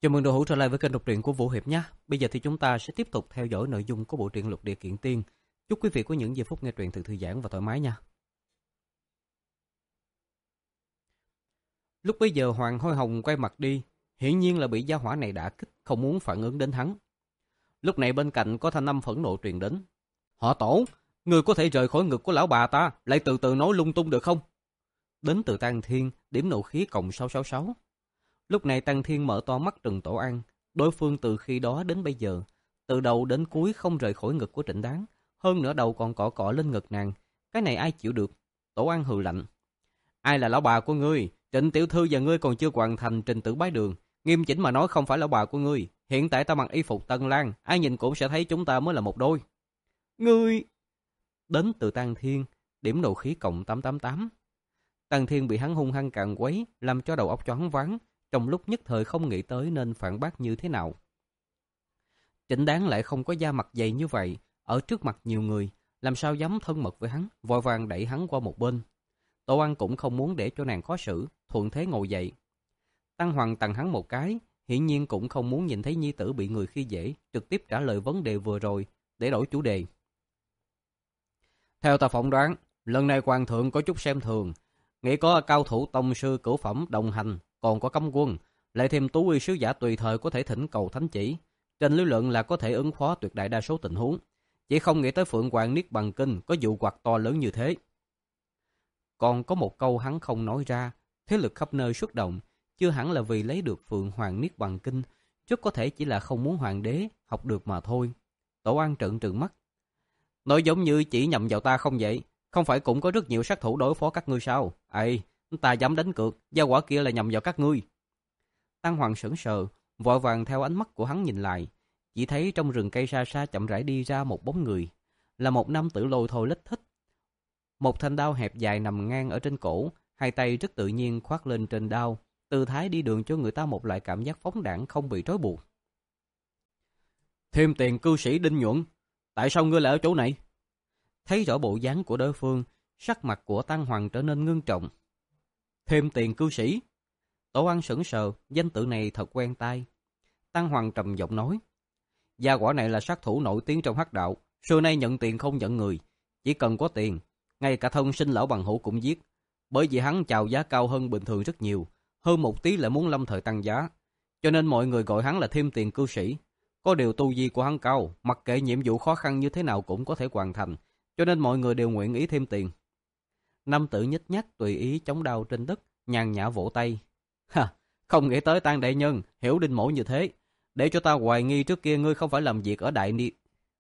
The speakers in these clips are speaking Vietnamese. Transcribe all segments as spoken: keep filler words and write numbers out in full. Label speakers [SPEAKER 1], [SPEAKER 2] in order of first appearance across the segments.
[SPEAKER 1] Chào mừng đội hữu trở lại với kênh đọc truyện của Vũ Hiệp nhé. Bây giờ thì chúng ta sẽ tiếp tục theo dõi nội dung của bộ truyện Lục Địa Kiện Tiên. Chúc quý vị có những giây phút nghe truyện thật thư giãn và thoải mái nha. Lúc bấy giờ Hoàng Hôi Hồng quay mặt đi, hiển nhiên là bị gia hỏa này đả kích, không muốn phản ứng đến hắn. Lúc này bên cạnh có thanh âm phẫn nộ truyền đến. Họ Tổ, người có thể rời khỏi ngực của lão bà ta, lại từ từ nói lung tung được không? Đến từ Tăng Thiên, điểm nộ khí cộng sáu sáu sáu. Lúc này Tăng Thiên mở to mắt trừng Tổ An, đối phương từ khi đó đến bây giờ, từ đầu đến cuối không rời khỏi ngực của Trịnh Đáng, hơn nữa đầu còn cọ cọ lên ngực nàng, cái này ai chịu được? Tổ An hừ lạnh. Ai là lão bà của ngươi? Trịnh tiểu thư và ngươi còn chưa hoàn thành trình tự bái đường, nghiêm chỉnh mà nói không phải lão bà của ngươi. Hiện tại ta mặc y phục Tân Lang, ai nhìn cũng sẽ thấy chúng ta mới là một đôi. Ngươi! Đến từ Tăng Thiên, điểm nộ khí cộng tám tám tám. Tăng Thiên bị hắn hung hăng càn quấy, làm cho đầu óc choáng váng, trong lúc nhất thời không nghĩ tới nên phản bác như thế nào. Trịnh Đáng lại không có da mặt dày như vậy, ở trước mặt nhiều người, làm sao dám thân mật với hắn, vội vàng đẩy hắn qua một bên. Tổ An cũng không muốn để cho nàng khó xử, thuận thế ngồi dậy. Tăng Hoàng tặng hắn một cái, hiển nhiên cũng không muốn nhìn thấy nhi tử bị người khi dễ, trực tiếp trả lời vấn đề vừa rồi, để đổi chủ đề. Theo ta phỏng đoán, lần này hoàng thượng có chút xem thường, nghĩ có cao thủ tông sư cửu phẩm đồng hành, còn có cấm quân, lại thêm tú uy sứ giả tùy thời có thể thỉnh cầu thánh chỉ, trên lý luận là có thể ứng phó tuyệt đại đa số tình huống, chỉ không nghĩ tới Phượng Hoàng Niết Bàn Kinh có dụ hoặc to lớn như thế. Còn có một câu hắn không nói ra, thế lực khắp nơi xuất động, chưa hẳn là vì lấy được Phượng Hoàng Niết Bàn Kinh, rất có thể chỉ là không muốn hoàng đế học được mà thôi. Tổ An trợn trừng mắt. Nói giống như chỉ nhầm vào ta không vậy, không phải cũng có rất nhiều sát thủ đối phó các ngươi sao? Ây, ta dám đánh cược, gia quả kia là nhầm vào các ngươi. Tăng Hoàng sững sờ, vội vàng theo ánh mắt của hắn nhìn lại, chỉ thấy trong rừng cây xa xa chậm rãi đi ra một bóng người, là một nam tử lôi thôi lết thích. Một thanh đao hẹp dài nằm ngang ở trên cổ, hai tay rất tự nhiên khoác lên trên đao, tư thái đi đường cho người ta một loại cảm giác phóng đãng không bị trói buộc. Thêm tiền cư sĩ Đinh Nhuận, tại sao ngươi lại ở chỗ này? Thấy rõ bộ dáng của đối phương, sắc mặt của Tăng Hoàng trở nên ngưng trọng. Thêm tiền cư sĩ? Tổ An sững sờ, danh tự này thật quen tai. Tăng Hoàng trầm giọng nói, gia quả này là sát thủ nổi tiếng trong hắc đạo, xưa nay nhận tiền không nhận người, chỉ cần có tiền, ngay cả thân sinh lão bằng hữu cũng giết, bởi vì hắn chào giá cao hơn bình thường rất nhiều, hơn một tí lại muốn lâm thời tăng giá, cho nên mọi người gọi hắn là thêm tiền cư sĩ. Có điều tu vi của hắn cao, mặc kệ nhiệm vụ khó khăn như thế nào cũng có thể hoàn thành, cho nên mọi người đều nguyện ý thêm tiền. Nam tử nhếch nhác tùy ý chống đao trên đất, nhàn nhã vỗ tay. Ha, không nghĩ tới Tăng đại nhân hiểu Đinh mỗ như thế, để cho ta hoài nghi trước kia ngươi không phải làm việc ở Đại Ni.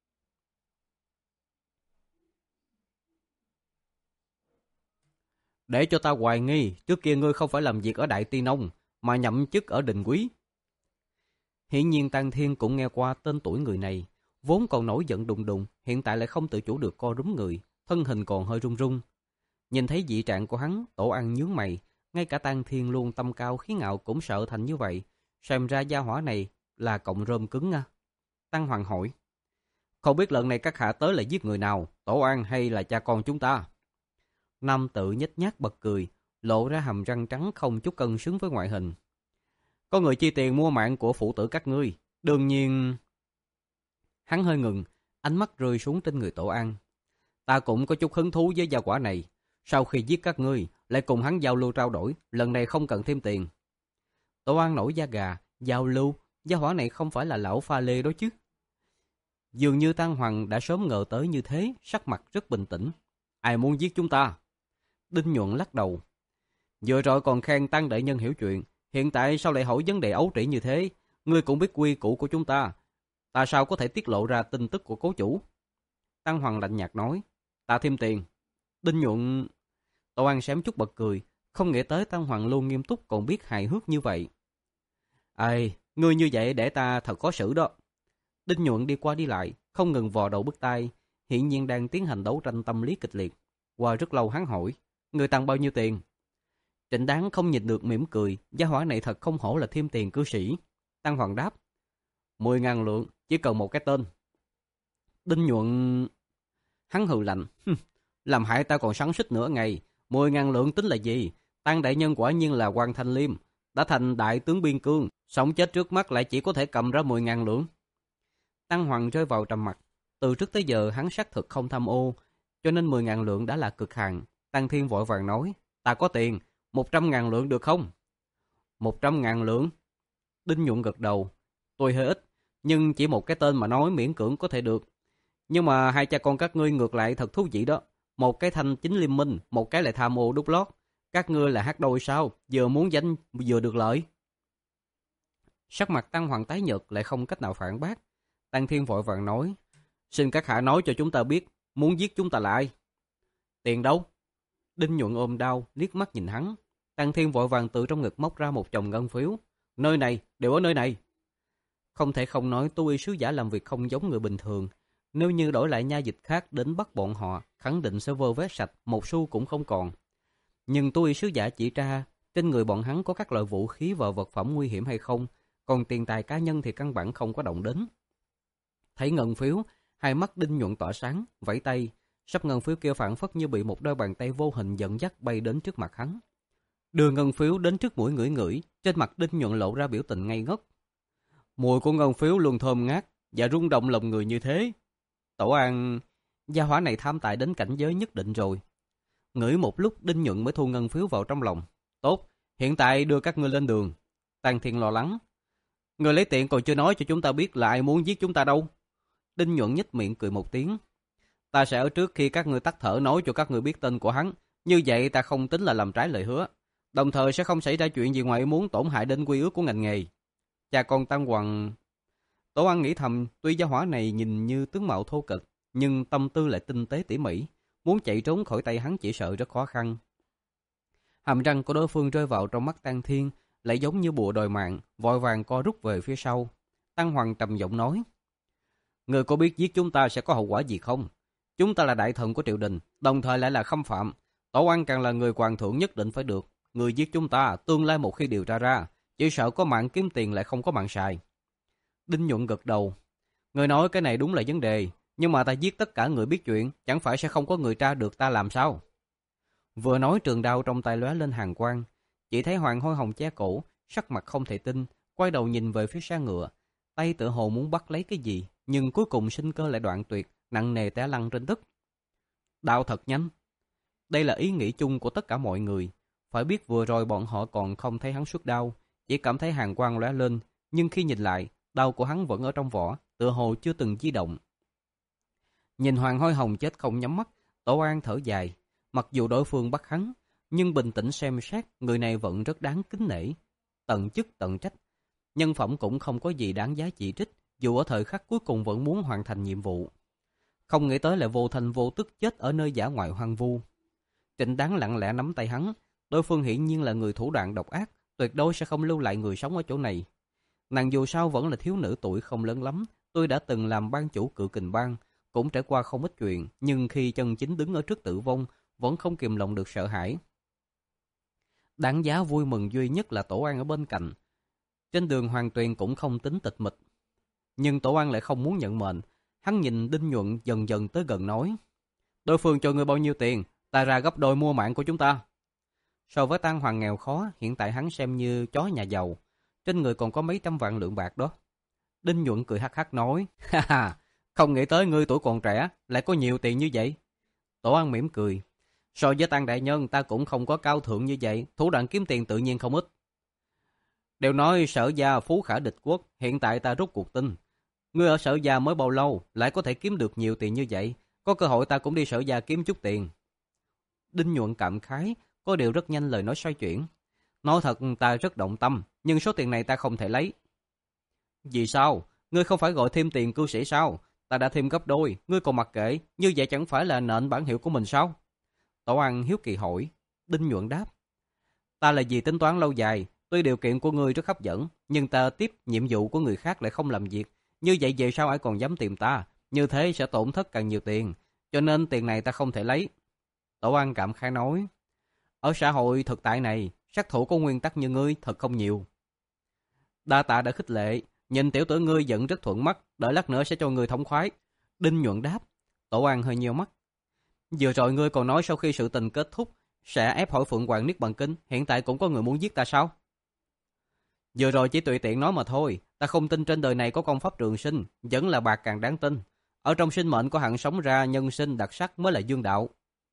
[SPEAKER 1] Để cho ta hoài nghi trước kia ngươi không phải làm việc ở Đại Ti Nông, mà nhậm chức ở Đình Quý. Hiển nhiên Tăng Thiên cũng nghe qua tên tuổi người này, vốn còn nổi giận đùng đùng, hiện tại lại không tự chủ được co rúm người, thân hình còn hơi run run. Nhìn thấy dị trạng của hắn, Tổ An nhướng mày, ngay cả Tăng Thiên luôn tâm cao khí ngạo cũng sợ thành như vậy, xem ra gia hỏa này là cọng rơm cứng nha. Tăng Hoàng hỏi, không biết lần này các hạ tới là giết người nào, Tổ An hay là cha con chúng ta? Nam tự nhếch nhác bật cười, lộ ra hàm răng trắng không chút cân xứng với ngoại hình. Có người chi tiền mua mạng của phụ tử các ngươi, đương nhiên... Hắn hơi ngừng, ánh mắt rơi xuống trên người Tổ An. Ta cũng có chút hứng thú với gia quả này, sau khi giết các ngươi, lại cùng hắn giao lưu trao đổi, lần này không cần thêm tiền. Tổ An nổi da gà, giao lưu, gia hỏa này không phải là lão pha lê đó chứ. Dường như Tăng Hoàng đã sớm ngờ tới như thế, sắc mặt rất bình tĩnh. Ai muốn giết chúng ta? Đinh Nhuận lắc đầu. Vừa rồi còn khen Tăng đại nhân hiểu chuyện, hiện tại sao lại hỏi vấn đề ấu trĩ như thế? Ngươi cũng biết quy củ của chúng ta, ta sao có thể tiết lộ ra tin tức của cố chủ? Tăng Hoàng lạnh nhạt nói, ta thêm tiền. Đinh Nhuận... Tổ An xém chút bật cười, không nghĩ tới Tăng Hoàng luôn nghiêm túc còn biết hài hước như vậy. Ai, ngươi như vậy để ta thật khó xử đó. Đinh Nhuận đi qua đi lại, không ngừng vò đầu bứt tai, hiển nhiên đang tiến hành đấu tranh tâm lý kịch liệt. Qua rất lâu hắn hỏi, người tăng bao nhiêu tiền? Trịnh Đáng không nhìn được mỉm cười, gia hỏa này thật không hổ là thêm tiền cư sĩ. Tăng Hoàng đáp, mười ngàn lượng, chỉ cần một cái tên. Đinh Nhuận... Hắn hừ lạnh, làm hại ta còn sắn xích nửa ngày, mười ngàn lượng tính là gì? Tăng đại nhân quả nhiên là Quan Thanh Liêm, đã thành đại tướng biên cương, sống chết trước mắt lại chỉ có thể cầm ra mười ngàn lượng. Tăng Hoàng rơi vào trầm mặc. Từ trước tới giờ hắn xác thực không tham ô, cho nên mười ngàn lượng đã là cực hạn. Tăng Thiên vội vàng nói, ta có tiền, một trăm ngàn lượng được không? Một trăm ngàn lượng? Đinh Nhuận gật đầu, tôi hơi ít, nhưng chỉ một cái tên mà nói miễn cưỡng có thể được. Nhưng mà hai cha con các ngươi ngược lại thật thú vị đó. Một cái thanh chính liên minh, một cái lại tham ô đúc lót. Các ngươi là hát đôi sao? Vừa muốn danh vừa được lợi. Sắc mặt Tăng Hoàng tái nhợt lại không cách nào phản bác. Tăng Thiên vội vàng nói, xin các hạ nói cho chúng ta biết, muốn giết chúng ta là ai? Tiền đâu? Đinh Nhuận ôm đau, liếc mắt nhìn hắn. Tăng Thiên vội vàng từ trong ngực móc ra một chồng ngân phiếu. Nơi này, đều ở nơi này. Không thể không nói tu y sứ giả làm việc không giống người bình thường. Nếu như đổi lại nha dịch khác đến bắt bọn họ, khẳng định sẽ vơ vét sạch, một xu cũng không còn. Nhưng tu y sứ giả chỉ ra, trên người bọn hắn có các loại vũ khí và vật phẩm nguy hiểm hay không, còn tiền tài cá nhân thì căn bản không có động đến. Thấy ngân phiếu, hai mắt Đinh Nhuận tỏa sáng, vẫy tay, sắp ngân phiếu kia phản phất như bị một đôi bàn tay vô hình dẫn dắt bay đến trước mặt hắn. Đưa ngân phiếu đến trước mũi ngửi ngửi, trên mặt Đinh Nhuận lộ ra biểu tình ngây ngất. Mùi của ngân phiếu luôn thơm ngát và rung động lòng người như thế. Tổ An, gia hỏa này tham tài đến cảnh giới nhất định rồi. Ngửi một lúc Đinh Nhuận mới thu ngân phiếu vào trong lòng. Tốt, hiện tại đưa các ngươi lên đường. Tăng Thiên lo lắng. Người lấy tiền còn chưa nói cho chúng ta biết là ai muốn giết chúng ta đâu. Đinh Nhuận nhếch miệng cười một tiếng. Ta sẽ ở trước khi các ngươi tắt thở nói cho các ngươi biết tên của hắn. Như vậy ta không tính là làm trái lời hứa. Đồng thời sẽ không xảy ra chuyện gì ngoài ý muốn tổn hại đến quy ước của ngành nghề. Cha con Tăng Hoàng... Tổ An nghĩ thầm, tuy gia hỏa này nhìn như tướng mạo thô kệch, nhưng tâm tư lại tinh tế tỉ mỉ. Muốn chạy trốn khỏi tay hắn chỉ sợ rất khó khăn. Hàm răng của đối phương rơi vào trong mắt Tăng Thiên, lại giống như bùa đòi mạng, vội vàng co rút về phía sau. Tăng Hoàng trầm giọng nói, người có biết giết chúng ta sẽ có hậu quả gì không? Chúng ta là đại thần của triều đình, đồng thời lại là khâm phạm. Tổ An càng là người hoàng thượng nhất định phải được. Người giết chúng ta, tương lai một khi điều tra ra, chỉ sợ có mạng kiếm tiền lại không có mạng xài. Đinh Nhuận gật đầu. Người nói cái này đúng là vấn đề, nhưng mà ta giết tất cả người biết chuyện, chẳng phải sẽ không có người tra được ta làm sao? Vừa nói trường đao trong tay lóe lên hàn quang, chỉ thấy Hoàng Hôi Hồng che cổ, sắc mặt không thể tin, quay đầu nhìn về phía xe ngựa, tay tựa hồ muốn bắt lấy cái gì, nhưng cuối cùng sinh cơ lại đoạn tuyệt, nặng nề té lăn trên đất. Đao thật nhanh. Đây là ý nghĩ chung của tất cả mọi người. Phải biết vừa rồi bọn họ còn không thấy hắn xuất đao, chỉ cảm thấy hàn quang lóe lên, nhưng khi nhìn lại, đao của hắn vẫn ở trong vỏ, tựa hồ chưa từng di động. Nhìn Hoàng Hôi Hồng chết không nhắm mắt, Tổ An thở dài. Mặc dù đối phương bắt hắn, nhưng bình tĩnh xem xét, người này vẫn rất đáng kính nể. Tận chức tận trách. Nhân phẩm cũng không có gì đáng giá chỉ trích, dù ở thời khắc cuối cùng vẫn muốn hoàn thành nhiệm vụ. Không nghĩ tới lại vô thành vô tức chết ở nơi dã ngoại hoang vu. Trịnh Đáng lặng lẽ nắm tay hắn. Đối phương hiển nhiên là người thủ đoạn độc ác, tuyệt đối sẽ không lưu lại người sống ở chỗ này. Nàng dù sao vẫn là thiếu nữ tuổi không lớn lắm, tôi đã từng làm ban chủ Cự Kình Bang, cũng trải qua không ít chuyện, nhưng khi chân chính đứng ở trước tử vong, vẫn không kìm lòng được sợ hãi. Đáng giá vui mừng duy nhất là Tổ An ở bên cạnh. Trên đường Hoàng Tuyền cũng không tính tịch mịch. Nhưng Tổ An lại không muốn nhận mệnh. Hắn nhìn Đinh Nhuận dần dần tới gần nói, đối phương cho ngươi bao nhiêu tiền, ta ra gấp đôi mua mạng của chúng ta. So với Tăng Hoàng nghèo khó, hiện tại hắn xem như chó nhà giàu. Trên người còn có mấy trăm vạn lượng bạc đó. Đinh Nhuận cười hắc hắc nói, ha ha, không nghĩ tới ngươi tuổi còn trẻ, lại có nhiều tiền như vậy. Tổ An mỉm cười, so với Tăng đại nhân ta cũng không có cao thượng như vậy, thủ đoạn kiếm tiền tự nhiên không ít. Đều nói Sở gia phú khả địch quốc, hiện tại ta rút cuộc tin. Ngươi ở Sở gia mới bao lâu, lại có thể kiếm được nhiều tiền như vậy, có cơ hội ta cũng đi Sở gia kiếm chút tiền. Đinh Nhuận cảm khái, có điều rất nhanh lời nói xoay chuyển. Nói thật ta rất động tâm, nhưng số tiền này ta không thể lấy. Vì sao? Ngươi không phải gọi thêm tiền cư sĩ sao? Ta đã thêm gấp đôi, ngươi còn mặc kệ, như vậy chẳng phải là nện bản hiệu của mình sao? Tổ An hiếu kỳ hỏi. Đinh Nhuận đáp, ta là vì tính toán lâu dài, tuy điều kiện của ngươi rất hấp dẫn, nhưng ta tiếp nhiệm vụ của người khác lại không làm việc. Như vậy về sau ai còn dám tìm ta, như thế sẽ tổn thất càng nhiều tiền, cho nên tiền này ta không thể lấy. Tổ An cảm khái nói, ở xã hội thực tại này, sát thủ có nguyên tắc như ngươi thật không nhiều. Đa tạ đã khích lệ, nhìn tiểu tử ngươi vẫn rất thuận mắt, đợi lát nữa sẽ cho ngươi thống khoái. Đinh Nhuận đáp. Tổ An hơi nheo mắt. Vừa rồi ngươi còn nói sau khi sự tình kết thúc sẽ ép hỏi Phượng Hoàng Niết Bàn Kinh, hiện tại cũng có người muốn giết ta sao? Vừa rồi chỉ tùy tiện nói mà thôi, ta không tin trên đời này có công pháp trường sinh, vẫn là bạc càng đáng tin. Ở trong sinh mệnh của hạng sống ra nhân sinh đặc sắc mới là dương đạo.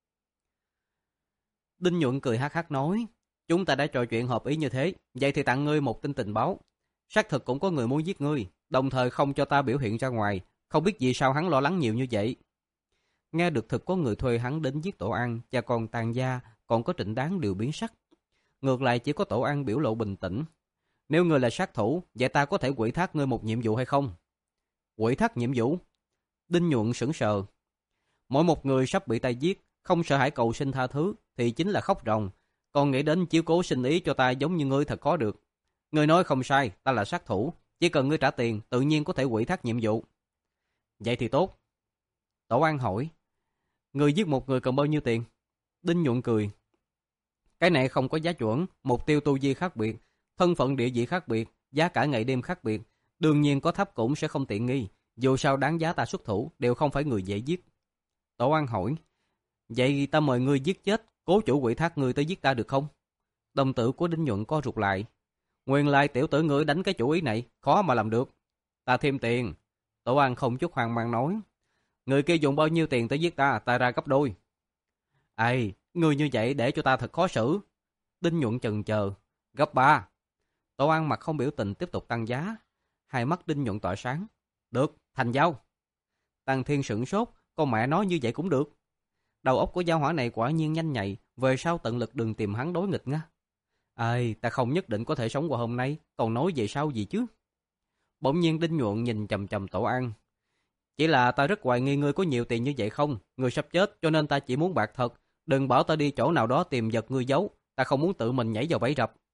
[SPEAKER 1] Đinh Nhuận cười hắc hắc nói, chúng ta đã trò chuyện hợp ý như thế, vậy thì tặng ngươi một tin tình báo. Xác thực cũng có người muốn giết ngươi, đồng thời không cho ta biểu hiện ra ngoài, không biết vì sao hắn lo lắng nhiều như vậy. Nghe được thực có người thuê hắn đến giết Tổ An, cha con Tàn Gia, còn có Trịnh Đáng đều biến sắc. Ngược lại chỉ có Tổ An biểu lộ bình tĩnh. Nếu ngươi là sát thủ, vậy ta có thể ủy thác ngươi một nhiệm vụ hay không? Ủy thác nhiệm vụ? Đinh Nhuận sững sờ. Mỗi một người sắp bị ta giết, không sợ hãi cầu xin tha thứ, thì chính là khóc ròng. Còn nghĩ đến chiếu cố sinh ý cho ta giống như ngươi thật khó được. Ngươi nói không sai, ta là sát thủ. Chỉ cần ngươi trả tiền, tự nhiên có thể ủy thác nhiệm vụ. Vậy thì tốt. Tổ An hỏi, ngươi giết một người cần bao nhiêu tiền? Đinh Nhuận cười. Cái này không có giá chuẩn, mục tiêu tu vi khác biệt, thân phận địa vị khác biệt, giá cả ngày đêm khác biệt. Đương nhiên có thấp cũng sẽ không tiện nghi. Dù sao đáng giá ta xuất thủ, đều không phải người dễ giết. Tổ An hỏi, vậy ta mời ngươi giết chết, cố chủ ủy thác ngươi tới giết ta được không? Đồng tử của Đinh Nhuận co rụt lại. Nguyên lai tiểu tử ngươi đánh cái chủ ý này, khó mà làm được. Ta thêm tiền. Tổ An không chút hoang mang nói. Người kia dùng bao nhiêu tiền tới giết ta, ta ra gấp đôi. Ây, ngươi như vậy để cho ta thật khó xử. Đinh Nhuận chần chờ. Gấp ba. Tổ An mặt không biểu tình tiếp tục tăng giá. Hai mắt Đinh Nhuận tỏa sáng. Được, thành giao. Tăng Thiên sửng sốt, con mẹ nói như vậy cũng được. Đầu óc của gia hỏa này quả nhiên nhanh nhạy, về sau tận lực đừng tìm hắn đối nghịch nha. Ai, ta không nhất định có thể sống qua hôm nay, còn nói về sau gì chứ? Bỗng nhiên Đinh Nhuận nhìn chầm chầm Tổ An. Chỉ là ta rất hoài nghi ngươi có nhiều tiền như vậy không? Ngươi sắp chết cho nên ta chỉ muốn bạc thật. Đừng bảo ta đi chỗ nào đó tìm vật ngươi giấu, ta không muốn tự mình nhảy vào bẫy rập.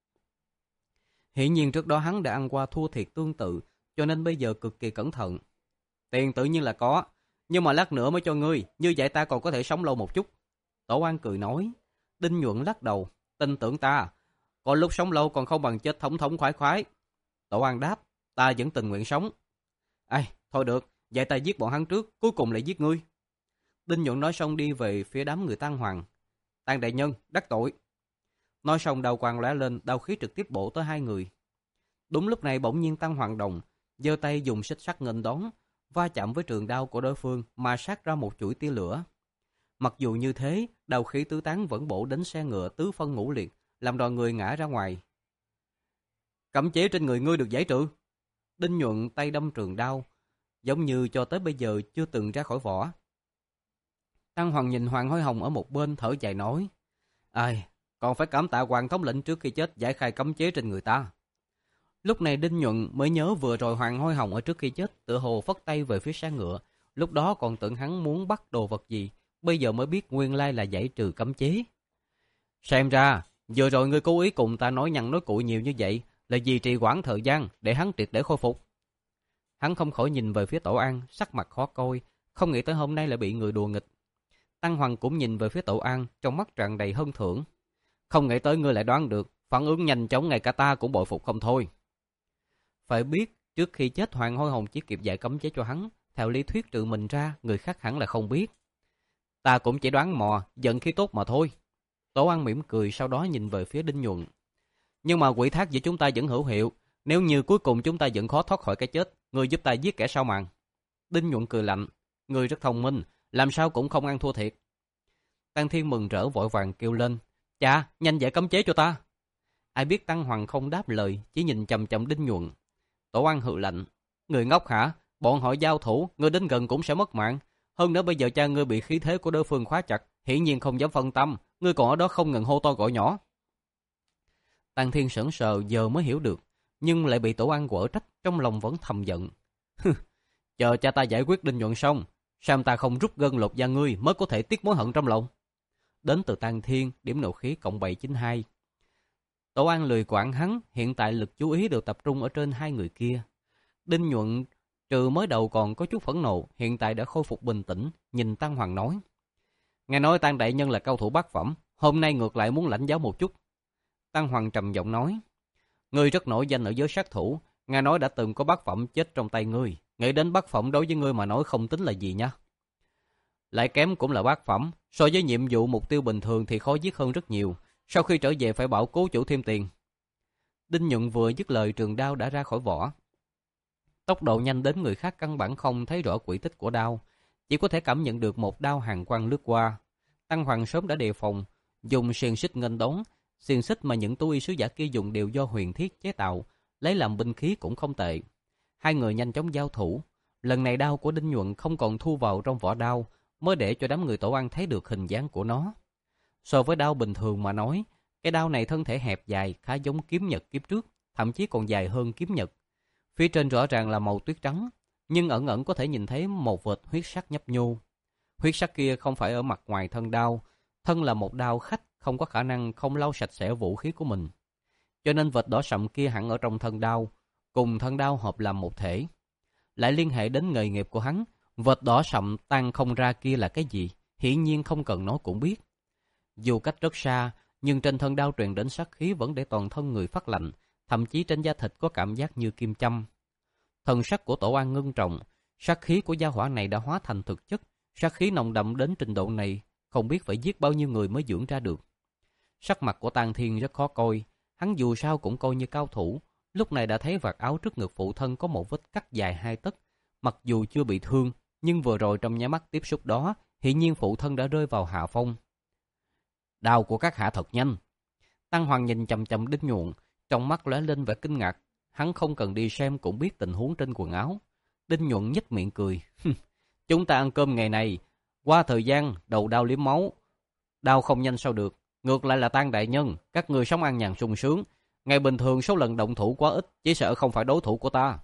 [SPEAKER 1] Hiển nhiên trước đó hắn đã ăn qua thua thiệt tương tự, cho nên bây giờ cực kỳ cẩn thận. Tiền tự nhiên là có, nhưng mà lát nữa mới cho ngươi, như vậy ta còn có thể sống lâu một chút. Tổ An cười nói. Đinh Nhuận lắc đầu, tin tưởng ta, có lúc sống lâu còn không bằng chết thống thống khoái khoái. Tổ An đáp, ta vẫn tình nguyện sống. Ai, thôi được, vậy ta giết bọn hắn trước, cuối cùng lại giết ngươi. Đinh Nhuận nói xong đi về phía đám người Tăng Hoàng. Tăng đại nhân, đắc tội. Nói xong đao quang lóe lên, đao khí trực tiếp bổ tới hai người. Đúng lúc này bỗng nhiên Tăng Hoàng Đồng giơ tay dùng xích sắt nghênh đón, va chạm với trường đao của đối phương mà sát ra một chuỗi tia lửa. Mặc dù như thế, đao khí tứ tán vẫn bổ đến xe ngựa tứ phân ngũ liệt, làm đoàn người ngã ra ngoài. Cấm chế trên người ngươi được giải trừ. Đinh Nhuận tay đâm trường đao, giống như cho tới bây giờ chưa từng ra khỏi vỏ. Tăng Hoàng nhìn Hoàng Hối Hồng ở một bên thở dài nói, ai, còn phải cảm tạ Hoàng thống lĩnh trước khi chết giải khai cấm chế trên người ta. Lúc này Đinh Nhuận mới nhớ vừa rồi Hoàng Hối Hồng ở trước khi chết tựa hồ phất tay về phía xe ngựa, lúc đó còn tưởng hắn muốn bắt đồ vật gì, bây giờ mới biết nguyên lai là giải trừ cấm chế. Xem ra, vừa rồi ngươi cố ý cùng ta nói nhăn nói cuội nhiều như vậy là vì trì hoãn thời gian để hắn triệt để khôi phục. Hắn không khỏi nhìn về phía Tổ An, sắc mặt khó coi, không nghĩ tới hôm nay lại bị người đùa nghịch. Tăng Hoàng cũng nhìn về phía Tổ An, trong mắt tràn đầy hân thưởng. Không nghĩ tới ngươi lại đoán được, phản ứng nhanh chóng ngay cả ta cũng bội phục không thôi. Phải biết, trước khi chết Hoàng Hối Hồng chỉ kịp giải cấm chế cho hắn, theo lý thuyết trừ mình ra, người khác hẳn là không biết. Ta cũng chỉ đoán mò, giận khi tốt mà thôi. Tổ An mỉm cười, sau đó nhìn về phía Đinh Nhuận. Nhưng mà quỷ thác giữa chúng ta vẫn hữu hiệu, nếu như cuối cùng chúng ta vẫn khó thoát khỏi cái chết, ngươi giúp ta giết kẻ sau màn. Đinh Nhuận cười lạnh, ngươi rất thông minh, làm sao cũng không ăn thua thiệt. Tăng Thiên mừng rỡ vội vàng kêu lên, chà, nhanh giải cấm chế cho ta. Ai biết Tăng Hoàng không đáp lời, chỉ nhìn chằm chằm Đinh Nhuận. Tổ An hừ lạnh, người ngốc hả? Bọn họ giao thủ, ngươi đến gần cũng sẽ mất mạng. Hơn nữa bây giờ cha ngươi bị khí thế của đối phương khóa chặt, hiển nhiên không dám phân tâm, ngươi còn ở đó không ngừng hô to gọi nhỏ. Tăng Thiên sững sờ giờ mới hiểu được, nhưng lại bị Tổ An quở trách, trong lòng vẫn thầm giận. Chờ cha ta giải quyết Đinh Nhuận xong, sao ta không rút gân lột da ngươi mới có thể tiết mối hận trong lòng. Đến từ Tăng Thiên, điểm nộ khí cộng bảy chín hai. Tổ An lười quản hắn, hiện tại lực chú ý đều tập trung ở trên hai người kia. Đinh Nhuận trừ mới đầu còn có chút phẫn nộ, hiện tại đã khôi phục bình tĩnh, nhìn Tăng Hoàng nói. Nghe nói Tăng đại nhân là cao thủ bát phẩm, hôm nay ngược lại muốn lãnh giáo một chút. Tăng Hoàng trầm giọng nói, ngươi rất nổi danh ở giới sát thủ, nghe nói đã từng có bát phẩm chết trong tay ngươi, nghĩ đến bát phẩm đối với ngươi mà nói không tính là gì nha. Lại kém cũng là bát phẩm, so với nhiệm vụ mục tiêu bình thường thì khó giết hơn rất nhiều, sau khi trở về phải bảo cố chủ thêm tiền. Đinh Nhuận vừa dứt lời, trường đao đã ra khỏi vỏ. Tốc độ nhanh đến người khác căn bản không thấy rõ quỹ tích của đao, chỉ có thể cảm nhận được một đao hàn quang lướt qua. Tăng Hoàng sớm đã đề phòng, dùng xiềng xích nghênh đón. Xiềng xích mà những tu y sứ giả kia dùng đều do Huyền Thiết chế tạo, lấy làm binh khí cũng không tệ. Hai người nhanh chóng giao thủ. Lần này đao của Đinh Nhuận không còn thu vào trong vỏ đao, mới để cho đám người Tổ An thấy được hình dáng của nó. So với đao bình thường mà nói, cái đao này thân thể hẹp dài, khá giống kiếm nhật kiếp trước, thậm chí còn dài hơn kiếm nhật. Phía trên rõ ràng là màu tuyết trắng, nhưng ẩn ẩn có thể nhìn thấy một vệt huyết sắc nhấp nhô. Huyết sắc kia không phải ở mặt ngoài thân đao, thân là một đao khách, không có khả năng không lau sạch sẽ vũ khí của mình. Cho nên vệt đỏ sậm kia hẳn ở trong thân đao, cùng thân đao hợp làm một thể. Lại liên hệ đến nghề nghiệp của hắn, vệt đỏ sậm tan không ra kia là cái gì, hiển nhiên không cần nói cũng biết. Dù cách rất xa, nhưng trên thân đao truyền đến sát khí vẫn để toàn thân người phát lạnh, thậm chí trên da thịt có cảm giác như kim châm. Thần sắc của Tổ An ngưng trọng, sát khí của gia hỏa này đã hóa thành thực chất, sát khí nồng đậm đến trình độ này, không biết phải giết bao nhiêu người mới dưỡng ra được. Sắc mặt của Tang Thiên rất khó coi, hắn dù sao cũng coi như cao thủ, lúc này đã thấy vạt áo trước ngực phụ thân có một vết cắt dài hai tấc, mặc dù chưa bị thương, nhưng vừa rồi trong nháy mắt tiếp xúc đó, hiển nhiên phụ thân đã rơi vào hạ phong. Đao của các hạ thật nhanh. Tăng Hoàng nhìn chằm chằm Đinh Nhuận, trong mắt lóe lên vẻ kinh ngạc, hắn không cần đi xem cũng biết tình huống trên quần áo. Đinh Nhuận nhếch miệng cười. Chúng ta ăn cơm ngày này, qua thời gian đầu đao liếm máu, đao không nhanh sao được, ngược lại là Tang đại nhân, các người sống ăn nhàn sung sướng, ngày bình thường số lần động thủ quá ít, chỉ sợ không phải đối thủ của ta.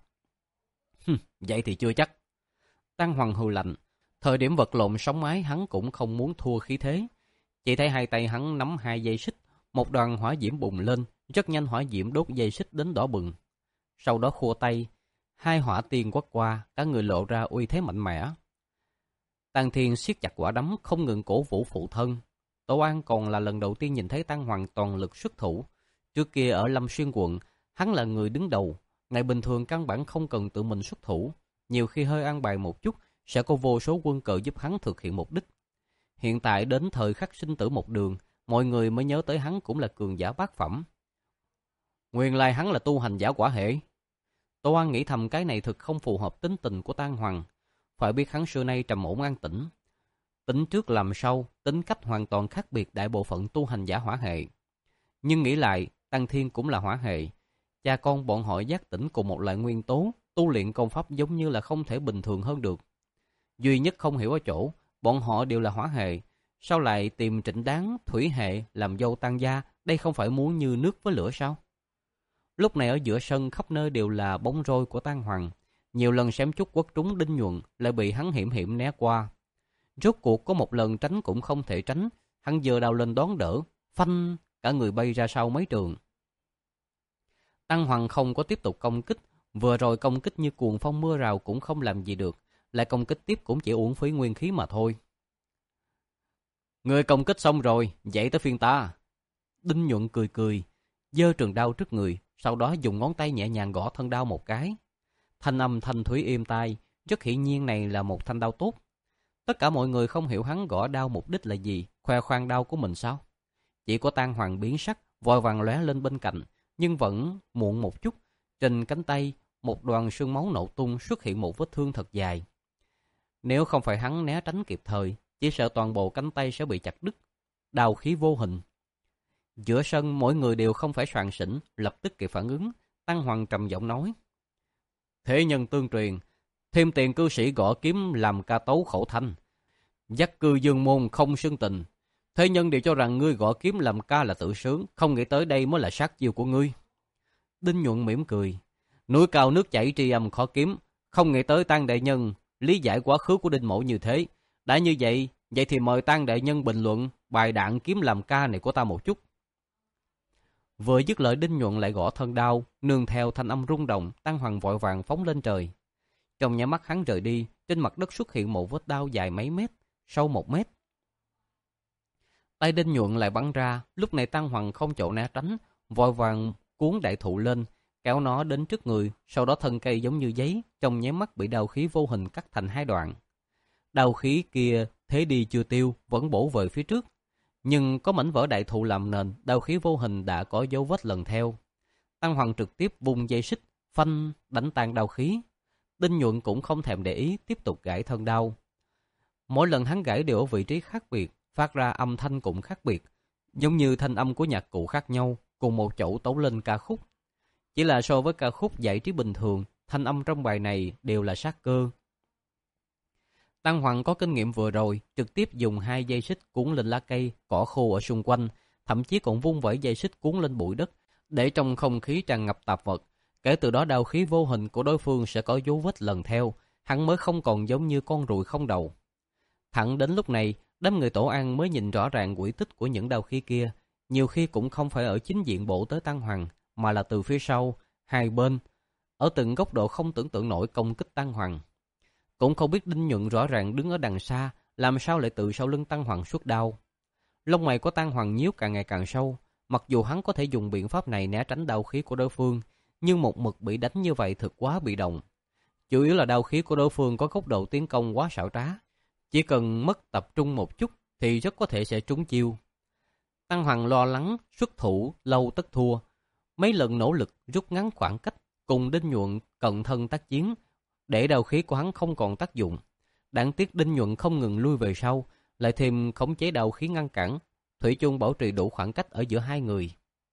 [SPEAKER 1] Vậy thì chưa chắc. Tăng Hoàng hừ lạnh, thời điểm vật lộn sóng mái hắn cũng không muốn thua khí thế. Chỉ thấy hai tay hắn nắm hai dây xích, một đoàn hỏa diễm bùng lên, rất nhanh hỏa diễm đốt dây xích đến đỏ bừng. Sau đó khua tay, hai hỏa tiên quất qua, cả người lộ ra uy thế mạnh mẽ. Tang Thiên siết chặt quả đấm, không ngừng cổ vũ phụ thân. Tổ An còn là lần đầu tiên nhìn thấy Tăng Hoàng toàn lực xuất thủ. Trước kia ở Lâm Xuyên quận, hắn là người đứng đầu, ngày bình thường căn bản không cần tự mình xuất thủ, nhiều khi hơi an bài một chút, sẽ có vô số quân cờ giúp hắn thực hiện mục đích. Hiện tại đến thời khắc sinh tử một đường, mọi người mới nhớ tới hắn cũng là cường giả bát phẩm. Nguyên lai hắn là tu hành giả quả hệ. Tô An nghĩ thầm cái này thực không phù hợp tính tình của Tang Hoàng. Phải biết hắn xưa nay trầm ổn an tĩnh, tính trước làm sau, tính cách hoàn toàn khác biệt đại bộ phận tu hành giả hỏa hệ. Nhưng nghĩ lại, Tăng Thiên cũng là hỏa hệ, cha con bọn họ giác tỉnh cùng một loại nguyên tố, tu luyện công pháp giống như là không thể bình thường hơn được. Duy nhất không hiểu ở chỗ, bọn họ đều là hỏa hệ, sao lại tìm Trịnh Đáng thủy hệ làm dâu Tang gia, đây không phải muốn như nước với lửa sao? Lúc này ở giữa sân khắp nơi đều là bóng roi của Tang Hoàng, nhiều lần xém chút quất trúng Đinh Nhuận, lại bị hắn hiểm hiểm né qua. Rốt cuộc có một lần tránh cũng không thể tránh, hắn giơ đao lên đón đỡ, phanh, cả người bay ra sau mấy trường. Tăng Hoàng không có tiếp tục công kích, vừa rồi công kích như cuồng phong mưa rào cũng không làm gì được, lại công kích tiếp cũng chỉ uổng phí nguyên khí mà thôi. Người công kích xong rồi, dậy tới phiên ta. Đinh Nhuận cười cười, giơ trường đao trước người, sau đó dùng ngón tay nhẹ nhàng gõ thân đao một cái. Thanh âm thanh thúy êm tai, rất hiển nhiên này là một thanh đao tốt. Tất cả mọi người không hiểu hắn gõ đao mục đích là gì, khoe khoang đao của mình sao? Chỉ có Tang Hoàng biến sắc, vội vàng lóe lên bên cạnh, nhưng vẫn muộn một chút. Trên cánh tay, một đoàn sương máu nổ tung, xuất hiện một vết thương thật dài. Nếu không phải hắn né tránh kịp thời, chỉ sợ toàn bộ cánh tay sẽ bị chặt đứt, đao khí vô hình. Giữa sân mỗi người đều không phải soàn xỉn, lập tức kịp phản ứng. Tăng Hoàng trầm giọng nói: Thế nhân tương truyền, thêm tiền cư sĩ gõ kiếm làm ca tấu khẩu thanh, dắt cư dương môn không xưng tình. Thế nhân đều cho rằng ngươi gõ kiếm làm ca là tự sướng, không nghĩ tới đây mới là sát chiêu của ngươi. Đinh Nhuận mỉm cười: Núi cao nước chảy tri âm khó kiếm, không nghĩ tới Tang đại nhân lý giải quá khứ của Đinh mộ như thế. Đã như vậy, vậy thì mời Tang đại nhân bình luận bài đạn kiếm làm ca này của ta một chút. Vừa dứt lời, Đinh Nhuận lại gõ thân đao, nương theo thanh âm rung động, Tăng Hoàng vội vàng phóng lên trời. Trong nháy mắt hắn rời đi, trên mặt đất xuất hiện một vết đao dài mấy mét, sâu một mét. Tay Đinh Nhuận lại bắn ra, lúc này Tăng Hoàng không chỗ né tránh, vội vàng cuốn đại thụ lên, kéo nó đến trước người, sau đó thân cây giống như giấy, trong nháy mắt bị đao khí vô hình cắt thành hai đoạn. Đao khí kia thế đi chưa tiêu, vẫn bổ về phía trước. Nhưng có mảnh vỡ đại thụ làm nền, đao khí vô hình đã có dấu vết lần theo. Tăng Hoàng trực tiếp vung dây xích, phanh đánh tan đao khí. Đinh Nhuận cũng không thèm để ý, tiếp tục gãi thân đao. Mỗi lần hắn gãi đều ở vị trí khác biệt, phát ra âm thanh cũng khác biệt, giống như thanh âm của nhạc cụ khác nhau, cùng một chỗ tấu lên ca khúc. Chỉ là so với ca khúc giải trí bình thường, thanh âm trong bài này đều là sát cơ. Tăng Hoàng có kinh nghiệm vừa rồi, trực tiếp dùng hai dây xích cuốn lên lá cây, cỏ khô ở xung quanh, thậm chí còn vung vẩy dây xích cuốn lên bụi đất, để trong không khí tràn ngập tạp vật. Kể từ đó đao khí vô hình của đối phương sẽ có dấu vết lần theo, hắn mới không còn giống như con ruồi không đầu. Thẳng đến lúc này, đám người Tổ An mới nhìn rõ ràng quỹ tích của những đao khí kia, nhiều khi cũng không phải ở chính diện bổ tới Tăng Hoàng, mà là từ phía sau, hai bên, ở từng góc độ không tưởng tượng nổi công kích Tăng Hoàng. Cũng không biết Đinh Nhuận rõ ràng đứng ở đằng xa, làm sao lại từ sau lưng Tăng Hoàng xuất đao. Lông mày của Tăng Hoàng nhíu càng ngày càng sâu, mặc dù hắn có thể dùng biện pháp này né tránh đao khí của đối phương, nhưng một mực bị đánh như vậy thực quá bị động. Chủ yếu là đao khí của đối phương có góc độ tiến công quá xảo trá, chỉ cần mất tập trung một chút thì rất có thể sẽ trúng chiêu. Tăng Hoàng lo lắng xuất thủ lâu tất thua, mấy lần nỗ lực rút ngắn khoảng cách cùng Đinh Nhuận cận thân tác chiến, để đao khí của hắn không còn tác dụng. Đáng tiếc Đinh Nhuận không ngừng lui về sau, lại thêm khống chế đao khí ngăn cản, thủy chung bảo trì đủ khoảng cách ở giữa hai người.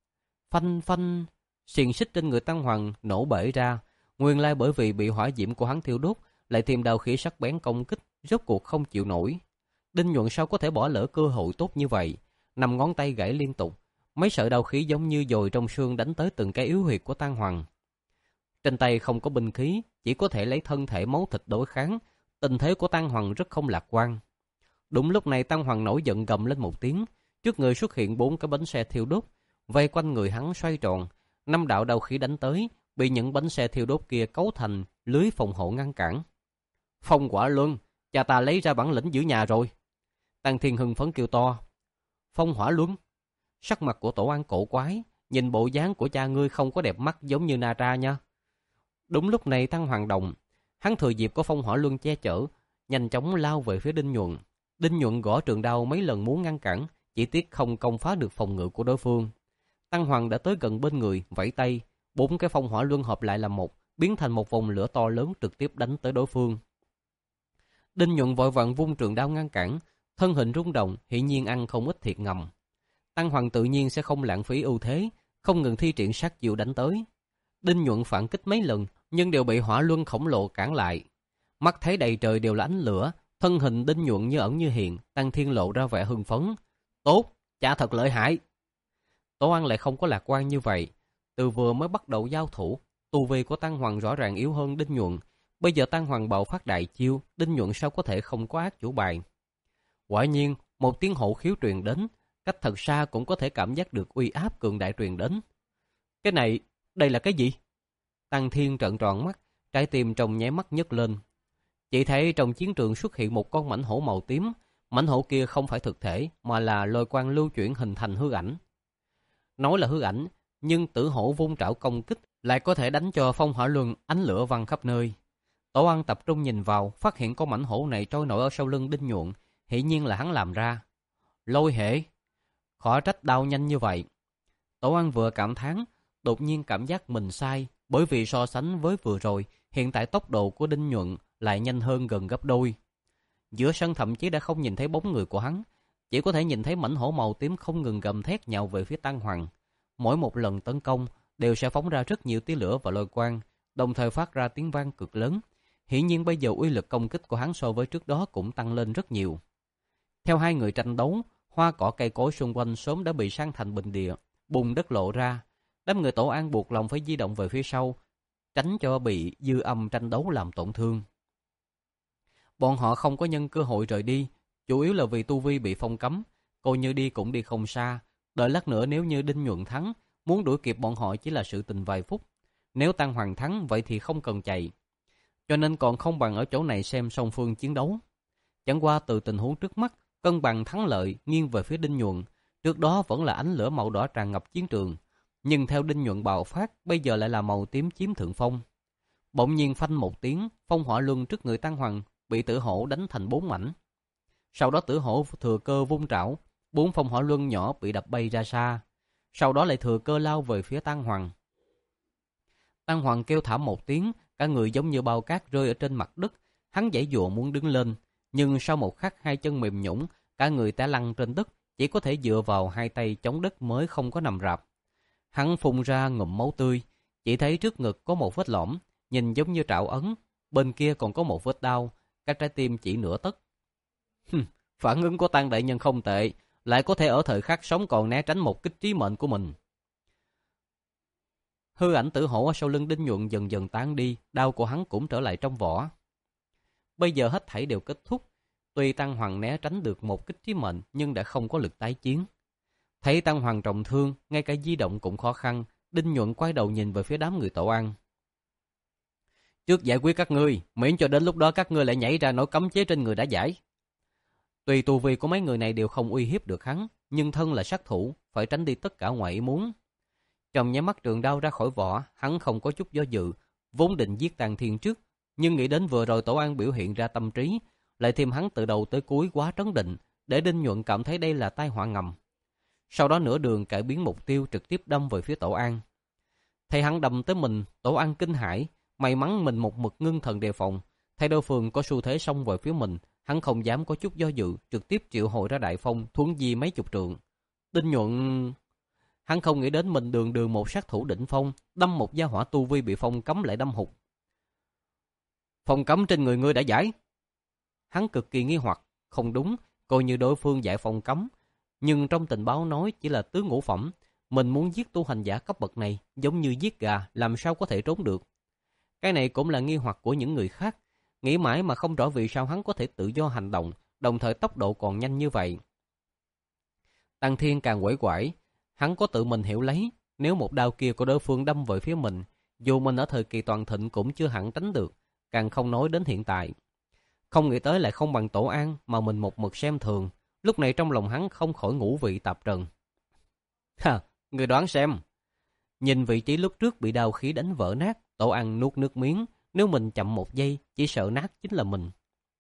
[SPEAKER 1] Phanh phanh, xiềng xích trên người Tăng Hoàng nổ bể ra, nguyên lai bởi vì bị hỏa diễm của hắn thiêu đốt, lại thêm đao khí sắc bén công kích, rốt cuộc không chịu nổi. Đinh Nhuận sao có thể bỏ lỡ cơ hội tốt như vậy, năm ngón tay gãy liên tục, mấy sợi đao khí giống như dồi trong xương đánh tới từng cái yếu huyệt của Tăng Hoàng. Trên tay không có binh khí, chỉ có thể lấy thân thể máu thịt đối kháng, tình thế của Tăng Hoàng rất không lạc quan. Đúng lúc này Tăng Hoàng nổi giận gầm lên một tiếng, trước người xuất hiện bốn cái bánh xe thiêu đốt, vây quanh người hắn xoay tròn, năm đạo đao khí đánh tới, bị những bánh xe thiêu đốt kia cấu thành lưới phòng hộ ngăn cản. Phong Quả Luân, cha ta lấy ra bản lĩnh giữ nhà rồi. Tăng Thiên hưng phấn kêu to. Phong Hỏa Luân? Sắc mặt của Tổ An cổ quái, nhìn bộ dáng của cha ngươi không có đẹp mắt giống như Nara nha. Đúng lúc này Tăng Hoàng động, hắn thừa dịp có Phong Hỏa Luân che chở, nhanh chóng lao về phía Đinh Nhuận. Đinh Nhuận gõ trường đao mấy lần muốn ngăn cản, chỉ tiếc không công phá được phòng ngự của đối phương. Tăng Hoàng đã tới gần bên người, vẫy tay, bốn cái Phong Hỏa Luân hợp lại làm một, biến thành một vòng lửa to lớn trực tiếp đánh tới đối phương. Đinh Nhuận vội vàng vung trường đao ngăn cản, thân hình rung động, hiển nhiên ăn không ít thiệt ngầm. Tăng Hoàng tự nhiên sẽ không lãng phí ưu thế, không ngừng thi triển sát chiêu đánh tới. Đinh Nhuận phản kích mấy lần, nhưng đều bị hỏa luân khổng lồ cản lại. Mắt thấy đầy trời đều là ánh lửa, thân hình Đinh Nhuận như ẩn như hiện, Tăng Thiên lộ ra vẻ hưng phấn. Tốt, cha thật lợi hại. Tổ An lại không có lạc quan như vậy. Từ vừa mới bắt đầu giao thủ, tu vi của Tăng Hoàng rõ ràng yếu hơn Đinh Nhuận. Bây giờ Tăng Hoàng bạo phát đại chiêu, Đinh Nhuận sao có thể không có ác chủ bài. Quả nhiên, một tiếng hổ khiếu truyền đến, cách thật xa cũng có thể cảm giác được uy áp cường đại truyền đến. Cái này, đây là cái gì? Tăng Thiên trợn tròn mắt, trái tim trong nháy mắt nhấc lên. Chỉ thấy trong chiến trường xuất hiện một con mãnh hổ màu tím, mãnh hổ kia không phải thực thể mà là lôi quang lưu chuyển hình thành hư ảnh. Nói là hư ảnh, nhưng tử hổ vung trảo công kích lại có thể đánh cho Phong Hỏa Luân ánh lửa văng khắp nơi. Tổ An tập trung nhìn vào, phát hiện con mãnh hổ này trôi nổi ở sau lưng Đinh Nhuận, hiển nhiên là hắn làm ra. Lôi hệ, khó trách đau nhanh như vậy. Tổ An vừa cảm thán, đột nhiên cảm giác mình sai, bởi vì so sánh với vừa rồi, hiện tại tốc độ của Đinh Nhuận lại nhanh hơn gần gấp đôi. Giữa sân thậm chí đã không nhìn thấy bóng người của hắn, chỉ có thể nhìn thấy mãnh hổ màu tím không ngừng gầm thét nhào về phía Tăng Hoàng. Mỗi một lần tấn công đều sẽ phóng ra rất nhiều tia lửa và lôi quang, đồng thời phát ra tiếng vang cực lớn. Hiển nhiên bây giờ uy lực công kích của hắn so với trước đó cũng tăng lên rất nhiều. Theo hai người tranh đấu, hoa cỏ cây cối xung quanh sớm đã bị san thành bình địa, bùn đất lộ ra. Đám người Tổ An buộc lòng phải di động về phía sau, tránh cho bị dư âm tranh đấu làm tổn thương. Bọn họ không có nhân cơ hội rời đi, chủ yếu là vì tu vi bị phong cấm, coi như đi cũng đi không xa. Đợi lát nữa nếu như Đinh Nhuận thắng, muốn đuổi kịp bọn họ chỉ là sự tình vài phút. Nếu Tăng Hoàng thắng, vậy thì không cần chạy. Cho nên còn không bằng ở chỗ này xem song phương chiến đấu. Chẳng qua từ tình huống trước mắt, cân bằng thắng lợi nghiêng về phía Đinh Nhuận. Trước đó vẫn là ánh lửa màu đỏ tràn ngập chiến trường, nhưng theo Đinh Nhuận bạo phát, bây giờ lại là màu tím chiếm thượng phong. Bỗng nhiên phanh một tiếng, Phong Hỏa Luân trước người Tăng Hoàng bị tử hổ đánh thành bốn mảnh. Sau đó tử hổ thừa cơ vung trảo, bốn Phong Hỏa Luân nhỏ bị đập bay ra xa. Sau đó lại thừa cơ lao về phía Tăng Hoàng. Tăng Hoàng kêu thảm một tiếng, cả người giống như bao cát rơi ở trên mặt đất. Hắn giãy giụa muốn đứng lên, nhưng sau một khắc hai chân mềm nhũn, cả người té lăn trên đất, chỉ có thể dựa vào hai tay chống đất mới không có nằm rạp. Hắn phun ra ngụm máu tươi, chỉ thấy trước ngực có một vết lõm, nhìn giống như trảo ấn, bên kia còn có một vết đau, cách trái tim chỉ nửa tấc. Phản ứng của Tăng đại nhân không tệ, lại có thể ở thời khắc sống còn né tránh một kích trí mệnh của mình. Hư ảnh tử hổ ở sau lưng Đinh Nhuận dần dần tán đi, đau của hắn cũng trở lại trong vỏ. Bây giờ hết thảy đều kết thúc, tuy Tăng Hoàng né tránh được một kích trí mệnh nhưng đã không có lực tái chiến. Thấy Tăng Hoàng trọng thương, ngay cả di động cũng khó khăn, Đinh Nhuận quay đầu nhìn về phía đám người Tổ An. Trước giải quyết các ngươi, miễn cho đến lúc đó các ngươi lại nhảy ra nổi cấm chế trên người đã giải. Tuy tu vi của mấy người này đều không uy hiếp được hắn, nhưng thân là sát thủ, phải tránh đi tất cả ngoài ý muốn. Trong nháy mắt trường đao ra khỏi vỏ, hắn không có chút do dự, vốn định giết Tàng Thiên trước, nhưng nghĩ đến vừa rồi Tổ An biểu hiện ra tâm trí, lại thêm hắn từ đầu tới cuối quá trấn định, để Đinh Nhuận cảm thấy đây là tai họa ngầm. Sau đó nửa đường cải biến mục tiêu trực tiếp đâm về phía Tổ An. Thấy hắn đâm tới mình, Tổ An kinh hãi, may mắn mình một mực ngưng thần đề phòng, thấy đối phương có xu thế xông về phía mình, hắn không dám có chút do dự, trực tiếp triệu hồi ra đại phong thuấn di mấy chục trượng. Đinh Nhuận, hắn không nghĩ đến mình đường đường một sát thủ đỉnh phong, đâm một gia hỏa tu vi bị phong cấm lại đâm hụt. Phong cấm trên người ngươi đã giải? Hắn cực kỳ nghi hoặc, không đúng, coi như đối phương giải phong cấm, nhưng trong tình báo nói chỉ là tứ ngũ phẩm, mình muốn giết tu hành giả cấp bậc này, giống như giết gà, làm sao có thể trốn được. Cái này cũng là nghi hoặc của những người khác, nghĩ mãi mà không rõ vì sao hắn có thể tự do hành động, đồng thời tốc độ còn nhanh như vậy. Tăng Thiên càng quẩy quải, hắn có tự mình hiểu lấy, nếu một đao kia của đối phương đâm về phía mình, dù mình ở thời kỳ toàn thịnh cũng chưa hẳn tránh được, càng không nói đến hiện tại. Không nghĩ tới lại không bằng Tổ An mà mình một mực xem thường, lúc này trong lòng hắn không khỏi ngũ vị tạp trần. Ha, người đoán xem. Nhìn vị trí lúc trước bị đao khí đánh vỡ nát, Tổ An nuốt nước miếng, nếu mình chậm một giây, chỉ sợ nát chính là mình.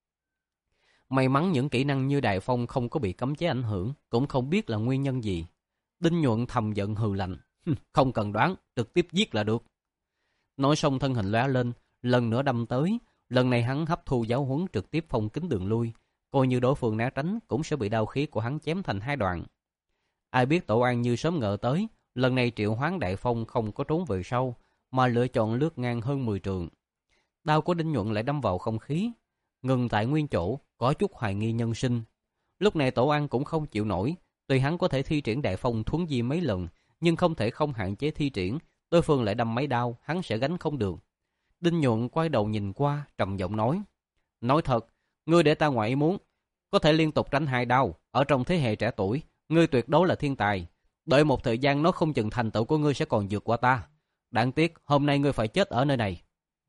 [SPEAKER 1] May mắn những kỹ năng như Đại Phong không có bị cấm chế ảnh hưởng, cũng không biết là nguyên nhân gì. Đinh Nhuận thầm giận hừ lạnh, không cần đoán, trực tiếp giết là được. Nói xong thân hình lóe lên, lần nữa đâm tới, lần này hắn hấp thu giáo huấn trực tiếp phong kín đường lui, coi như đối phương né tránh cũng sẽ bị đao khí của hắn chém thành hai đoạn. Ai biết Tổ An như sớm ngờ tới, lần này triệu hoán Đại Phong không có trốn về sau, mà lựa chọn lướt ngang hơn mười trượng. Đao của Đinh Nhuận lại đâm vào không khí, ngừng tại nguyên chỗ, có chút hoài nghi nhân sinh. Lúc này Tổ An cũng không chịu nổi, tuy hắn có thể thi triển Đại Phong thuấn di mấy lần, nhưng không thể không hạn chế thi triển, đối phương lại đâm mấy đao, hắn sẽ gánh không được. Đinh Nhuận quay đầu nhìn qua, trầm giọng nói: Nói thật, ngươi để ta ngoại ý muốn, có thể liên tục tránh hai đao, ở trong thế hệ trẻ tuổi, ngươi tuyệt đối là thiên tài. Đợi một thời gian nó không chừng thành tựu của ngươi sẽ còn vượt qua ta. Đáng tiếc, hôm nay ngươi phải chết ở nơi này.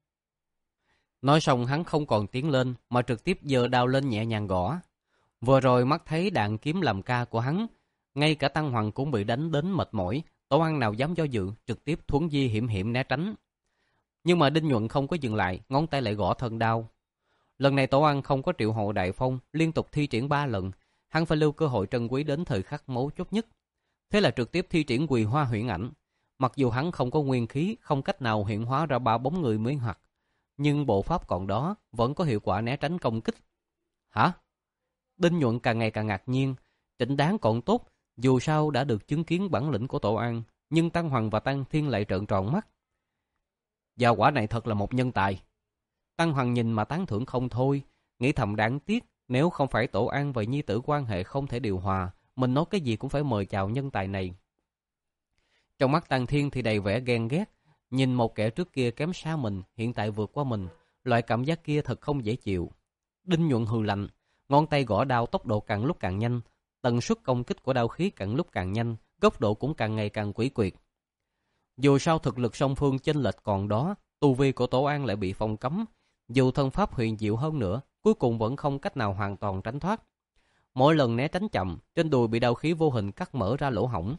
[SPEAKER 1] Nói xong hắn không còn tiến lên, mà trực tiếp giơ đao lên nhẹ nhàng gõ. Vừa rồi mắt thấy đạn kiếm làm ca của hắn, ngay cả Tăng Hoàng cũng bị đánh đến mệt mỏi, Tổ An nào dám do dự, trực tiếp thuấn di hiểm hiểm né tránh. Nhưng mà Đinh Nhuận không có dừng lại, ngón tay lại gõ thân đao. Lần này Tổ An không có triệu hồi Đại Phong, liên tục thi triển ba lần, hắn phải lưu cơ hội trân quý đến thời khắc mấu chốt nhất. Thế là trực tiếp thi triển Quỳ Hoa Huyễn Ảnh. Mặc dù hắn không có nguyên khí, không cách nào hiện hóa ra ba bóng người mới hoặc, nhưng bộ pháp còn đó vẫn có hiệu quả né tránh công kích. Hả? Đinh Nhuận càng ngày càng ngạc nhiên, Trịnh Đáng còn tốt, dù sao đã được chứng kiến bản lĩnh của Tổ An, nhưng Tăng Hoàng và Tăng Thiên lại trợn tròn mắt. Gia quả này thật là một nhân tài. Tăng Hoàng nhìn mà tán thưởng không thôi, nghĩ thầm đáng tiếc, nếu không phải Tổ An và nhi tử quan hệ không thể điều hòa, mình nói cái gì cũng phải mời chào nhân tài này. Trong mắt Tăng Thiên thì đầy vẻ ghen ghét, nhìn một kẻ trước kia kém xa mình, hiện tại vượt qua mình, loại cảm giác kia thật không dễ chịu. Đinh Nhuận hừ lạnh, ngón tay gõ đao tốc độ càng lúc càng nhanh, tần suất công kích của đao khí càng lúc càng nhanh, góc độ cũng càng ngày càng quỷ quyệt. Dù sao thực lực song phương chênh lệch còn đó, tu vi của Tổ An lại bị phong cấm, dù thân pháp huyền diệu hơn nữa, cuối cùng vẫn không cách nào hoàn toàn tránh thoát. Mỗi lần né tránh chậm, trên đùi bị đao khí vô hình cắt mở ra lỗ hổng.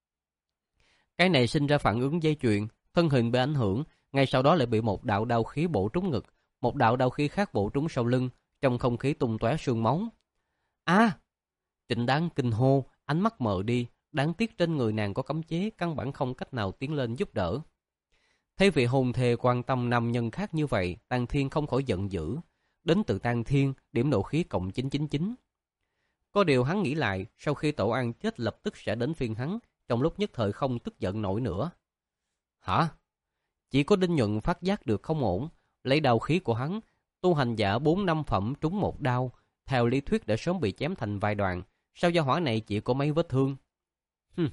[SPEAKER 1] Cái này sinh ra phản ứng dây chuyền, thân hình bị ảnh hưởng, ngay sau đó lại bị một đạo đao khí bổ trúng ngực, một đạo đao khí khác bổ trúng sau lưng, trong không khí tung tóe sương máu. A! À, Trịnh Đáng kinh hô, ánh mắt mờ đi, đáng tiếc trên người nàng có cấm chế, căn bản không cách nào tiến lên giúp đỡ. Thấy vị hôn thê quan tâm nam nhân khác như vậy, Tang Thiên không khỏi giận dữ. Đến từ Tang Thiên, điểm nộ khí cộng chín chín chín. Có điều hắn nghĩ lại, sau khi Tổ An chết lập tức sẽ đến phiên hắn, trong lúc nhất thời không tức giận nổi nữa. Hả? Chỉ có Đinh Nhuận phát giác được không ổn, lấy đao khí của hắn, tu hành giả bốn năm phẩm trúng một đao, theo lý thuyết đã sớm bị chém thành vài đoạn, sao gia hỏa này chỉ có mấy vết thương? Hừm.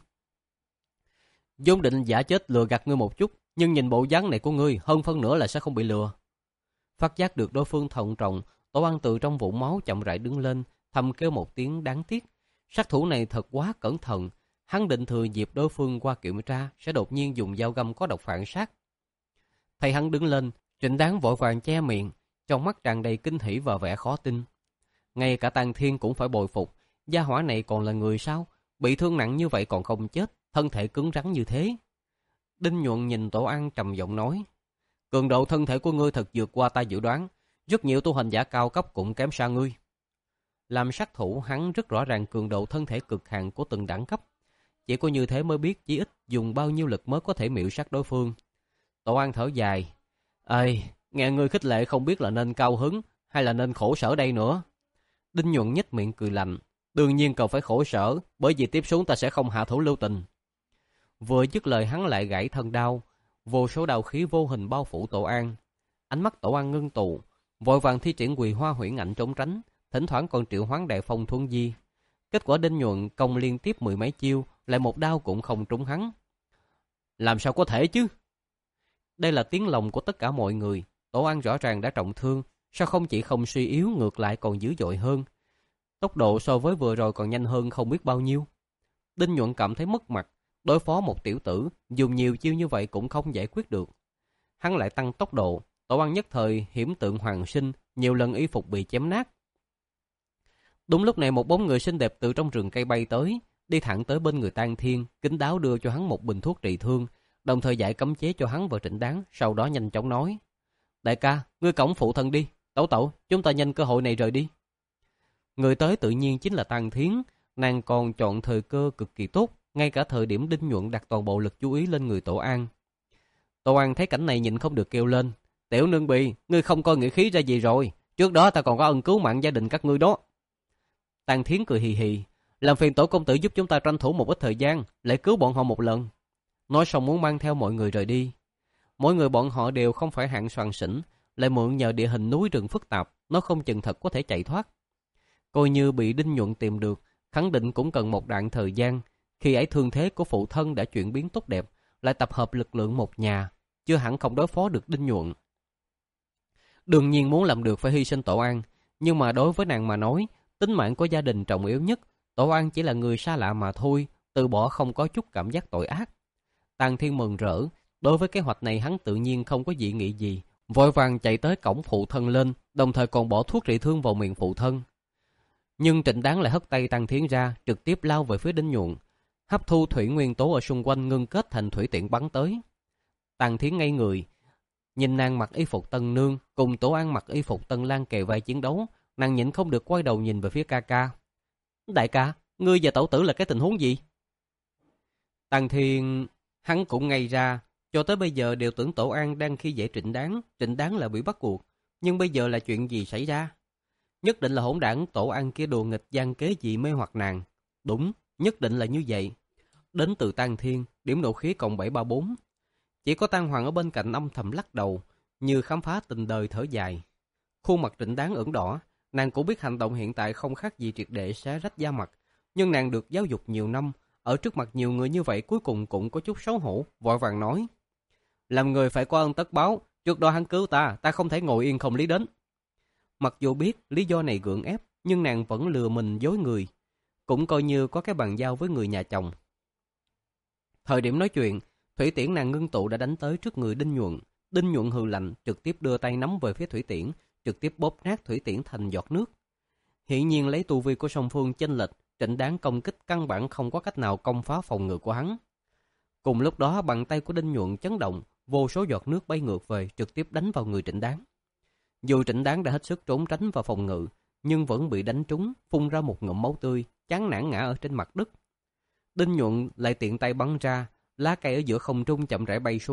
[SPEAKER 1] vốn định giả chết lừa gạt ngươi một chút, nhưng nhìn bộ dáng này của ngươi, hơn phân nửa là sẽ không bị lừa. Phát giác được đối phương thận trọng, Tổ An từ trong vũng máu chậm rãi đứng lên, thầm kêu một tiếng đáng tiếc. Sát thủ này thật quá cẩn thận, hắn định thừa dịp đối phương qua kiểm tra sẽ đột nhiên dùng dao găm có độc phản sát. Thấy hắn đứng lên, Trịnh Đáng vội vàng che miệng, trong mắt tràn đầy kinh hỉ và vẻ khó tin. Ngay cả Tang Thiên cũng phải bồi phục, gia hỏa này còn là người sao? Bị thương nặng như vậy còn không chết, thân thể cứng rắn như thế. Đinh Nhuận nhìn Tổ An trầm giọng nói, cường độ thân thể của ngươi thật vượt qua ta dự đoán, rất nhiều tu hành giả cao cấp cũng kém xa ngươi. Làm sát thủ, hắn rất rõ ràng cường độ thân thể cực hạn của từng đẳng cấp. Chỉ có như thế mới biết chí ít dùng bao nhiêu lực mới có thể miểu sát đối phương. Tổ An thở dài, ơi, nghe ngươi khích lệ không biết là nên cao hứng hay là nên khổ sở đây nữa. Đinh Nhuận nhếch miệng cười lạnh, đương nhiên cần phải khổ sở, bởi vì tiếp xuống ta sẽ không hạ thủ lưu tình. Vừa dứt lời hắn lại gãy thân đao, vô số đao khí vô hình bao phủ Tổ An. Ánh mắt Tổ An ngưng tụ, vội vàng thi triển Quỳ Hoa Huyễn Ảnh trốn tránh, thỉnh thoảng còn triệu hoán Đại Phong Thuần Di. Kết quả Đinh Nhuận công liên tiếp mười mấy chiêu, lại một đao cũng không trúng hắn. Làm sao có thể chứ? Đây là tiếng lòng của tất cả mọi người. Tổ An rõ ràng đã trọng thương, sao không chỉ không suy yếu ngược lại còn dữ dội hơn. Tốc độ so với vừa rồi còn nhanh hơn không biết bao nhiêu. Đinh Nhuận cảm thấy mất mặt, đối phó một tiểu tử, dùng nhiều chiêu như vậy cũng không giải quyết được. Hắn lại tăng tốc độ, Tổ An nhất thời hiểm tượng hoàng sinh, nhiều lần y phục bị chém nát. Đúng lúc này một bóng người xinh đẹp từ trong rừng cây bay tới, đi thẳng tới bên người Tang Thiên, kín đáo đưa cho hắn một bình thuốc trị thương, đồng thời giải cấm chế cho hắn và Trịnh Đáng, sau đó nhanh chóng nói: đại ca, ngươi cõng phụ thân đi, tẩu tẩu, chúng ta nhân cơ hội này rời đi. Người tới tự nhiên chính là Tang Thiến, nàng còn chọn thời cơ cực kỳ tốt, ngay cả thời điểm Đinh Nhuận đặt toàn bộ lực chú ý lên người Tổ An. Tổ An thấy cảnh này nhịn không được kêu lên: tiểu nương bì, ngươi không coi nghĩa khí ra gì rồi, trước đó ta còn có ân cứu mạng gia đình các ngươi đó. Tang Thiến cười hì hì, làm phiền tổ công tử giúp chúng ta tranh thủ một ít thời gian, lại cứu bọn họ một lần. Nói xong muốn mang theo mọi người rời đi. Mỗi người bọn họ đều không phải hạng soàn xỉn, lại mượn nhờ địa hình núi rừng phức tạp, nó không chừng thật có thể chạy thoát. Coi như bị Đinh Nhuận tìm được, khẳng định cũng cần một đoạn thời gian. Khi ấy thương thế của phụ thân đã chuyển biến tốt đẹp, lại tập hợp lực lượng một nhà, chưa hẳn không đối phó được Đinh Nhuận. Đương nhiên muốn làm được phải hy sinh Tổ An, nhưng mà đối với nàng mà nói, tính mạng của gia đình trọng yếu nhất, Tổ An chỉ là người xa lạ mà thôi, từ bỏ không có chút cảm giác tội ác. Tang Thiên mừng rỡ, đối với kế hoạch này hắn tự nhiên không có dị nghị gì, vội vàng chạy tới cổng phụ thân lên, đồng thời còn bỏ thuốc trị thương vào miệng phụ thân. Nhưng Trịnh Đáng lại hất tay Tang Thiên ra, trực tiếp lao về phía Đinh Nhuận, hấp thu thủy nguyên tố ở xung quanh ngưng kết thành thủy tiễn bắn tới. Tang Thiên ngây người, nhìn nàng mặc y phục tân nương cùng Tổ An mặc y phục tân lang kề vai chiến đấu, nàng nhịn không được quay đầu nhìn về phía ca ca. Đại ca, ngươi và tẩu tử là cái tình huống gì? Tang Thiên, hắn cũng ngây ra, cho tới bây giờ đều tưởng Tổ An đang khi dễ Trịnh Đáng, Trịnh Đáng là bị bắt cuộc, nhưng bây giờ là chuyện gì xảy ra? Nhất định là hỗn đảng Tổ An kia đồ nghịch gian kế gì mê hoặc nàng. Đúng, nhất định là như vậy. Đến từ Tang Thiên, điểm nộ khí cộng bảy ba bốn. Chỉ có Tang Hoàng ở bên cạnh âm thầm lắc đầu, như khám phá tình đời thở dài. Khuôn mặt Trịnh Đáng ửng đỏ, nàng cũng biết hành động hiện tại không khác gì triệt để xé rách da mặt, nhưng nàng được giáo dục nhiều năm, ở trước mặt nhiều người như vậy cuối cùng cũng có chút xấu hổ, vội vàng nói: làm người phải có ơn tất báo, trước đó hắn cứu ta, ta không thể ngồi yên không lý đến. Mặc dù biết lý do này gượng ép, nhưng nàng vẫn lừa mình dối người, cũng coi như có cái bàn giao với người nhà chồng. Thời điểm nói chuyện, thủy tiễn nàng ngưng tụ đã đánh tới trước người Đinh Nhuận. Đinh Nhuận hừ lạnh, trực tiếp đưa tay nắm về phía thủy tiễn, trực tiếp bóp nát thủy tiễn thành giọt nước. Hiển nhiên lấy tu vi của song phương chênh lệch, Trịnh Đáng công kích căn bản không có cách nào công phá phòng ngự của hắn. Cùng lúc đó, bàn tay của Đinh Nhuận chấn động, vô số giọt nước bay ngược về, trực tiếp đánh vào người Trịnh Đáng. Dù Trịnh Đáng đã hết sức trốn tránh và phòng ngự, nhưng vẫn bị đánh trúng, phun ra một ngụm máu tươi, chán nản ngã ở trên mặt đất. Đinh Nhuận lại tiện tay bắn ra, lá cây ở giữa không trung chậm rãi bay xuống,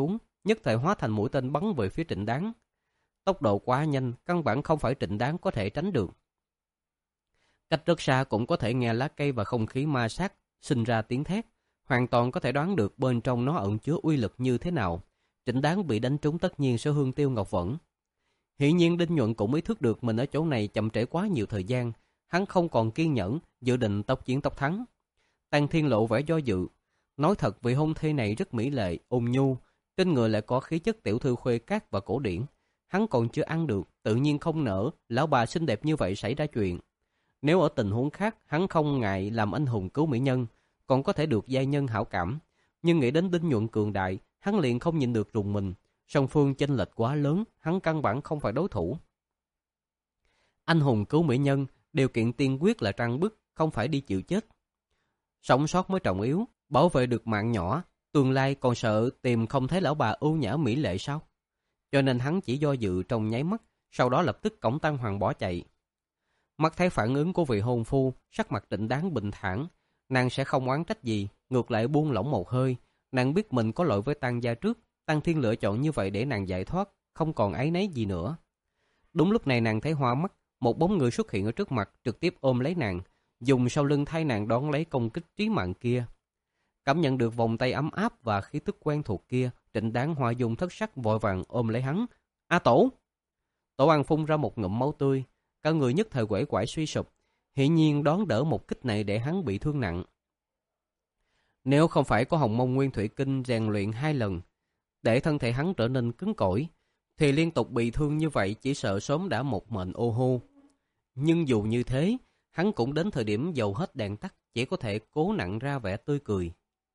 [SPEAKER 1] nhất thời hóa thành mũi tên bắn về phía Trịnh Đáng. Tốc độ quá nhanh, căn bản không phải Trịnh Đáng có thể tránh được. Cách rất xa cũng có thể nghe lá cây và không khí ma sát sinh ra tiếng thét, hoàn toàn có thể đoán được bên trong nó ẩn chứa uy lực như thế nào. Trịnh Đáng bị đánh trúng tất nhiên sẽ hương tiêu ngọc vẫn. Hiển nhiên Đinh Nhuận cũng ý thức được mình ở chỗ này chậm trễ quá nhiều thời gian, hắn không còn kiên nhẫn, dự định tốc chiến tốc thắng. Tang Thiên lộ vẻ do dự, nói thật vị hôn thê này rất mỹ lệ, ôn nhu, trên người lại có khí chất tiểu thư khuê các và cổ điển. Hắn còn chưa ăn được, tự nhiên không nỡ, lão bà xinh đẹp như vậy xảy ra chuyện. Nếu ở tình huống khác, hắn không ngại làm anh hùng cứu mỹ nhân, còn có thể được giai nhân hảo cảm. Nhưng nghĩ đến Đinh Nhuận cường đại, hắn liền không nhịn được rùng mình. Song phương chênh lệch quá lớn, hắn căn bản không phải đối thủ. Anh hùng cứu mỹ nhân, điều kiện tiên quyết là trăng bức, không phải đi chịu chết. Sống sót mới trọng yếu, bảo vệ được mạng nhỏ, tương lai còn sợ tìm không thấy lão bà ưu nhã mỹ lệ sao? Cho nên hắn chỉ do dự trong nháy mắt, sau đó lập tức cõng Tăng Hoàng bỏ chạy. Mắt thấy phản ứng của vị hôn phu, sắc mặt Trịnh Đáng bình thản, nàng sẽ không oán trách gì, ngược lại buông lỏng một hơi. Nàng biết mình có lỗi với Tăng gia trước, Tăng Thiên lựa chọn như vậy để nàng giải thoát, không còn áy náy gì nữa. Đúng lúc này nàng thấy hoa mắt, một bóng người xuất hiện ở trước mặt, trực tiếp ôm lấy nàng, dùng sau lưng thay nàng đón lấy công kích trí mạng kia. Cảm nhận được vòng tay ấm áp và khí tức quen thuộc kia, Trịnh Đáng hoa dung thất sắc vội vàng ôm lấy hắn. A Tổ! Tổ An phun ra một ngụm máu tươi, cả người nhất thời quể quải suy sụp, hiển nhiên đón đỡ một kích này để hắn bị thương nặng. Nếu không phải có Hồng Mông Nguyên Thủy Kinh rèn luyện hai lần, để thân thể hắn trở nên cứng cỏi, thì liên tục bị thương như vậy chỉ sợ sớm đã một mệnh ô hô. Nhưng dù như thế, hắn cũng đến thời điểm dầu hết đèn tắt, chỉ có thể cố nặn ra vẻ tươi cười.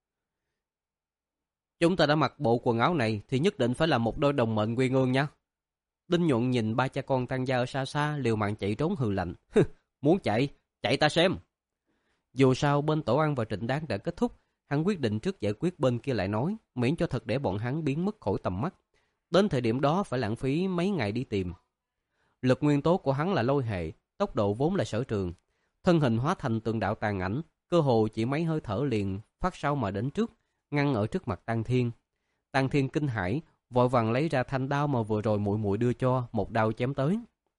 [SPEAKER 1] Chúng ta đã mặc bộ quần áo này thì nhất định phải là một đôi đồng mệnh quy ngương nha. Đinh Nhuận nhìn ba cha con Tăng gia ở xa xa liều mạng chạy trốn hừ lạnh. Muốn chạy, chạy ta xem. Dù sao bên Tổ An và Trịnh Đáng đã kết thúc, hắn quyết định trước giải quyết bên kia lại nói, miễn cho thật để bọn hắn biến mất khỏi tầm mắt. Đến thời điểm đó phải lãng phí mấy ngày đi tìm. Lực nguyên tố của hắn là lôi hệ, tốc độ vốn là sở trường. Thân hình hóa thành từng đạo tàn ảnh, cơ hồ chỉ mấy hơi thở liền phát sau mà đến trước, ngăn ở trước mặt Tăng Thiên. Tăng Thiên kinh hãi, vội vàng lấy ra thanh đao mà vừa rồi muội muội đưa cho, một đao chém tới.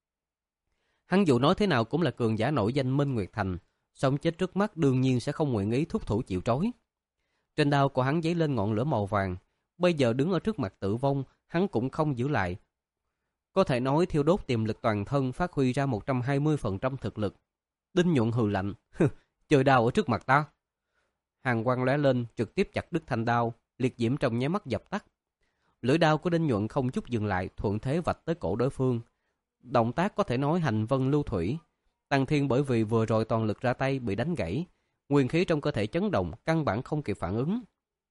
[SPEAKER 1] Hắn dù nói thế nào cũng là cường giả nổi danh Minh Nguyệt Thành, sống chết trước mắt đương nhiên sẽ không nguyện ý thúc thủ chịu trói. Trên đao của hắn giấy lên ngọn lửa màu vàng, bây giờ đứng ở trước mặt tử vong, hắn cũng không giữ lại. Có thể nói thiêu đốt tiềm lực toàn thân phát huy ra một trăm hai mươi phần trăm thực lực. Đinh Nhuận hừ lạnh, chơi đao ở trước mặt ta. Hàn quang lóe lên, trực tiếp chặt đứt thanh đao, liệt diễm trong nháy mắt dập tắt. Lưỡi đao của Đinh Nhuận không chút dừng lại, thuận thế vạch tới cổ đối phương. Động tác có thể nói hành vân lưu thủy. Tăng Thiên bởi vì vừa rồi toàn lực ra tay bị đánh gãy, nguyên khí trong cơ thể chấn động, căn bản không kịp phản ứng.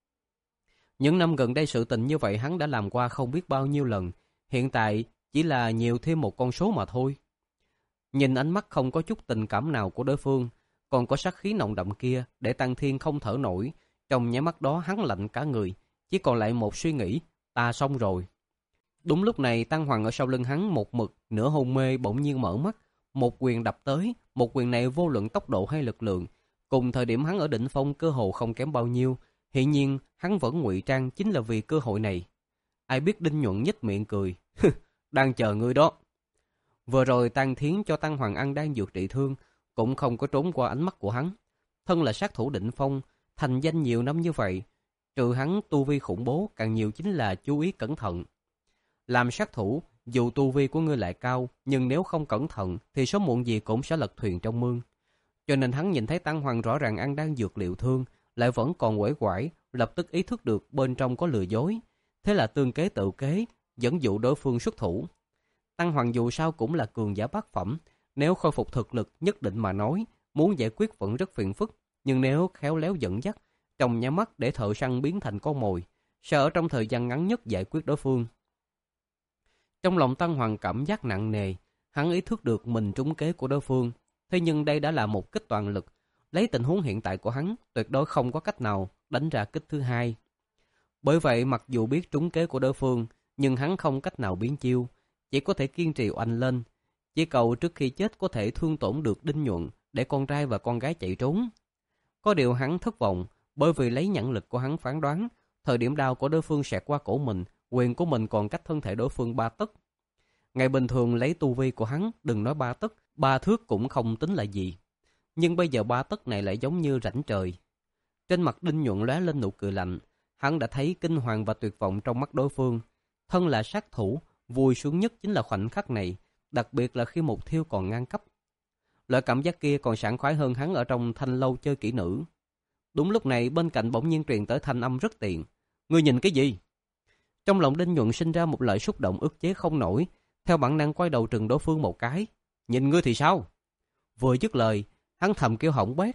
[SPEAKER 1] Những năm gần đây sự tình như vậy hắn đã làm qua không biết bao nhiêu lần, hiện tại chỉ là nhiều thêm một con số mà thôi. Nhìn ánh mắt không có chút tình cảm nào của đối phương, còn có sát khí nồng đậm kia, để Tăng Thiên không thở nổi. Trong nháy mắt đó hắn lạnh cả người, chỉ còn lại một suy nghĩ, ta xong rồi. Đúng lúc này Tăng Hoàng ở sau lưng hắn một mực, nửa hôn mê bỗng nhiên mở mắt, một quyền đập tới, một quyền này vô luận tốc độ hay lực lượng, cùng thời điểm hắn ở đỉnh phong cơ hồ không kém bao nhiêu. Hiện nhiên hắn vẫn ngụy trang chính là vì cơ hội này. Ai biết Đinh Nhuận nhếch miệng cười, đang chờ ngươi đó. Vừa rồi Tăng Thiến cho Tăng Hoàng ăn đang dược trị thương, cũng không có trốn qua ánh mắt của hắn. Thân là sát thủ đỉnh phong, thành danh nhiều năm như vậy, trừ hắn tu vi khủng bố, càng nhiều chính là chú ý cẩn thận. Làm sát thủ, dù tu vi của ngươi lại cao, nhưng nếu không cẩn thận thì sớm muộn gì cũng sẽ lật thuyền trong mương. Cho nên hắn nhìn thấy Tăng Hoàng rõ ràng ăn đang dược liệu thương, lại vẫn còn uể oải, lập tức ý thức được bên trong có lừa dối. Thế là tương kế tự kế, dẫn dụ đối phương xuất thủ. Tăng Hoàng dù sao cũng là cường giả bát phẩm, nếu khôi phục thực lực nhất định mà nói, muốn giải quyết vẫn rất phiền phức. Nhưng nếu khéo léo dẫn dắt, trong nháy mắt để thợ săn biến thành con mồi, sẽ ở trong thời gian ngắn nhất giải quyết đối phương. Trong lòng Tăng Hoàng cảm giác nặng nề, hắn ý thức được mình trúng kế của đối phương. Thế nhưng đây đã là một kích toàn lực, lấy tình huống hiện tại của hắn, tuyệt đối không có cách nào đánh ra kích thứ hai. Bởi vậy mặc dù biết trúng kế của đối phương, nhưng hắn không cách nào biến chiêu, chỉ có thể kiên trì oanh lên, chỉ cầu trước khi chết có thể thương tổn được Đinh Nhuận để con trai và con gái chạy trốn. Có điều hắn thất vọng, bởi vì lấy nhãn lực của hắn phán đoán, thời điểm đao của đối phương xẹt qua cổ mình, quyền của mình còn cách thân thể đối phương ba tấc. Ngày bình thường lấy tu vi của hắn, đừng nói ba tấc, ba thước cũng không tính là gì. Nhưng bây giờ ba tấc này lại giống như rãnh trời. Trên mặt Đinh Nhuận lóe lên nụ cười lạnh, hắn đã thấy kinh hoàng và tuyệt vọng trong mắt đối phương. Thân là sát thủ, vui sướng nhất chính là khoảnh khắc này, đặc biệt là khi mục tiêu còn ngang cấp. Loại cảm giác kia còn sảng khoái hơn hắn ở trong thanh lâu chơi kỹ nữ. Đúng lúc này bên cạnh bỗng nhiên truyền tới thanh âm rất tiện. Ngươi nhìn cái gì? Trong lòng Đinh Nhuận sinh ra một loại xúc động ức chế không nổi, theo bản năng quay đầu trừng đối phương một cái. Nhìn ngươi thì sao? Vừa dứt lời, hắn thầm kêu hỏng bét.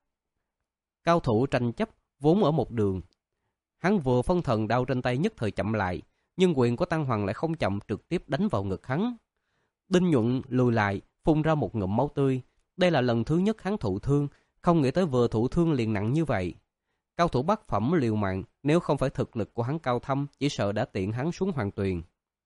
[SPEAKER 1] Cao thủ tranh chấp vốn ở một đường. Hắn vừa phân thần, đao trên tay nhất thời chậm lại, nhưng quyền của Tăng Hoàng lại không chậm, trực tiếp đánh vào ngực hắn. Đinh Nhuận lùi lại, phun ra một ngụm máu tươi. Đây là lần thứ nhất hắn thụ thương, không nghĩ tới vừa thụ thương liền nặng như vậy. Cao thủ bát phẩm liều mạng, nếu không phải thực lực của hắn cao thâm, chỉ sợ đã tiện hắn xuống hoàng tuyền.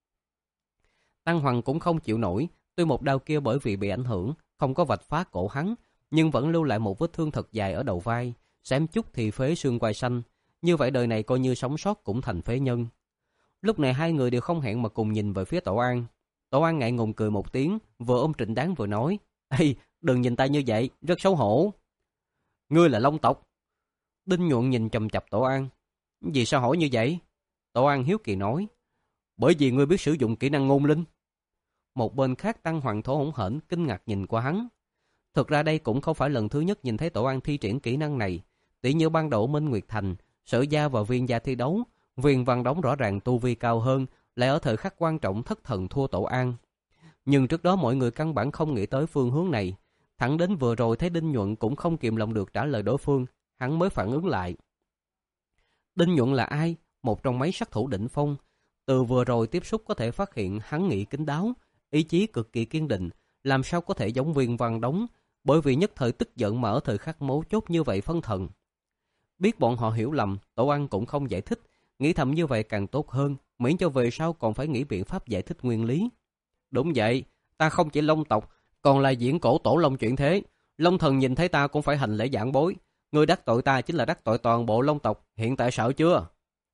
[SPEAKER 1] Tăng Hoàng cũng không chịu nổi, tuy một đao kia bởi vì bị ảnh hưởng, không có vạch phá cổ hắn, nhưng vẫn lưu lại một vết thương thật dài ở đầu vai, xém chút thì phế xương quai xanh. Như vậy đời này coi như sống sót cũng thành phế nhân. Lúc này hai người đều không hẹn mà cùng nhìn về phía Tổ An. Tổ An ngại ngùng cười một tiếng, vừa ôm Trịnh Đáng vừa nói: "Ê, đừng nhìn ta như vậy, rất xấu hổ." "Ngươi là Long tộc?" Đinh Nhuận nhìn chằm chằm Tổ An. "Vì sao hỏi như vậy?" Tổ An hiếu kỳ nói: "Bởi vì ngươi biết sử dụng kỹ năng ngôn linh." Một bên khác Tăng Hoàng thổ hổn hển kinh ngạc nhìn qua hắn. Thực ra đây cũng không phải lần thứ nhất nhìn thấy Tổ An thi triển kỹ năng này. Tỷ như ban đầu Minh Nguyệt Thành, Sở Gia và Viên Gia thi đấu, Viên Văn Đống rõ ràng tu vi cao hơn, lại ở thời khắc quan trọng thất thần thua Tổ An. Nhưng trước đó mọi người căn bản không nghĩ tới phương hướng này. Thẳng đến vừa rồi thấy Đinh Nhuận cũng không kìm lòng được trả lời đối phương, hắn mới phản ứng lại. Đinh Nhuận là ai? Một trong mấy sát thủ đỉnh phong. Từ vừa rồi tiếp xúc có thể phát hiện hắn nghĩ kín đáo, ý chí cực kỳ kiên định, làm sao có thể giống Viên Văn Đống, bởi vì nhất thời tức giận mà ở thời khắc mấu chốt như vậy phân thần. Biết bọn họ hiểu lầm, Tổ An cũng không giải thích, nghĩ thầm như vậy càng tốt hơn, miễn cho về sau còn phải nghĩ biện pháp giải thích nguyên lý. Đúng vậy, ta không chỉ Long tộc, còn là diễn cổ tổ Long chuyển thế. Long thần nhìn thấy ta cũng phải hành lễ giảng bối. Ngươi đắc tội ta chính là đắc tội toàn bộ Long tộc, hiện tại sợ chưa?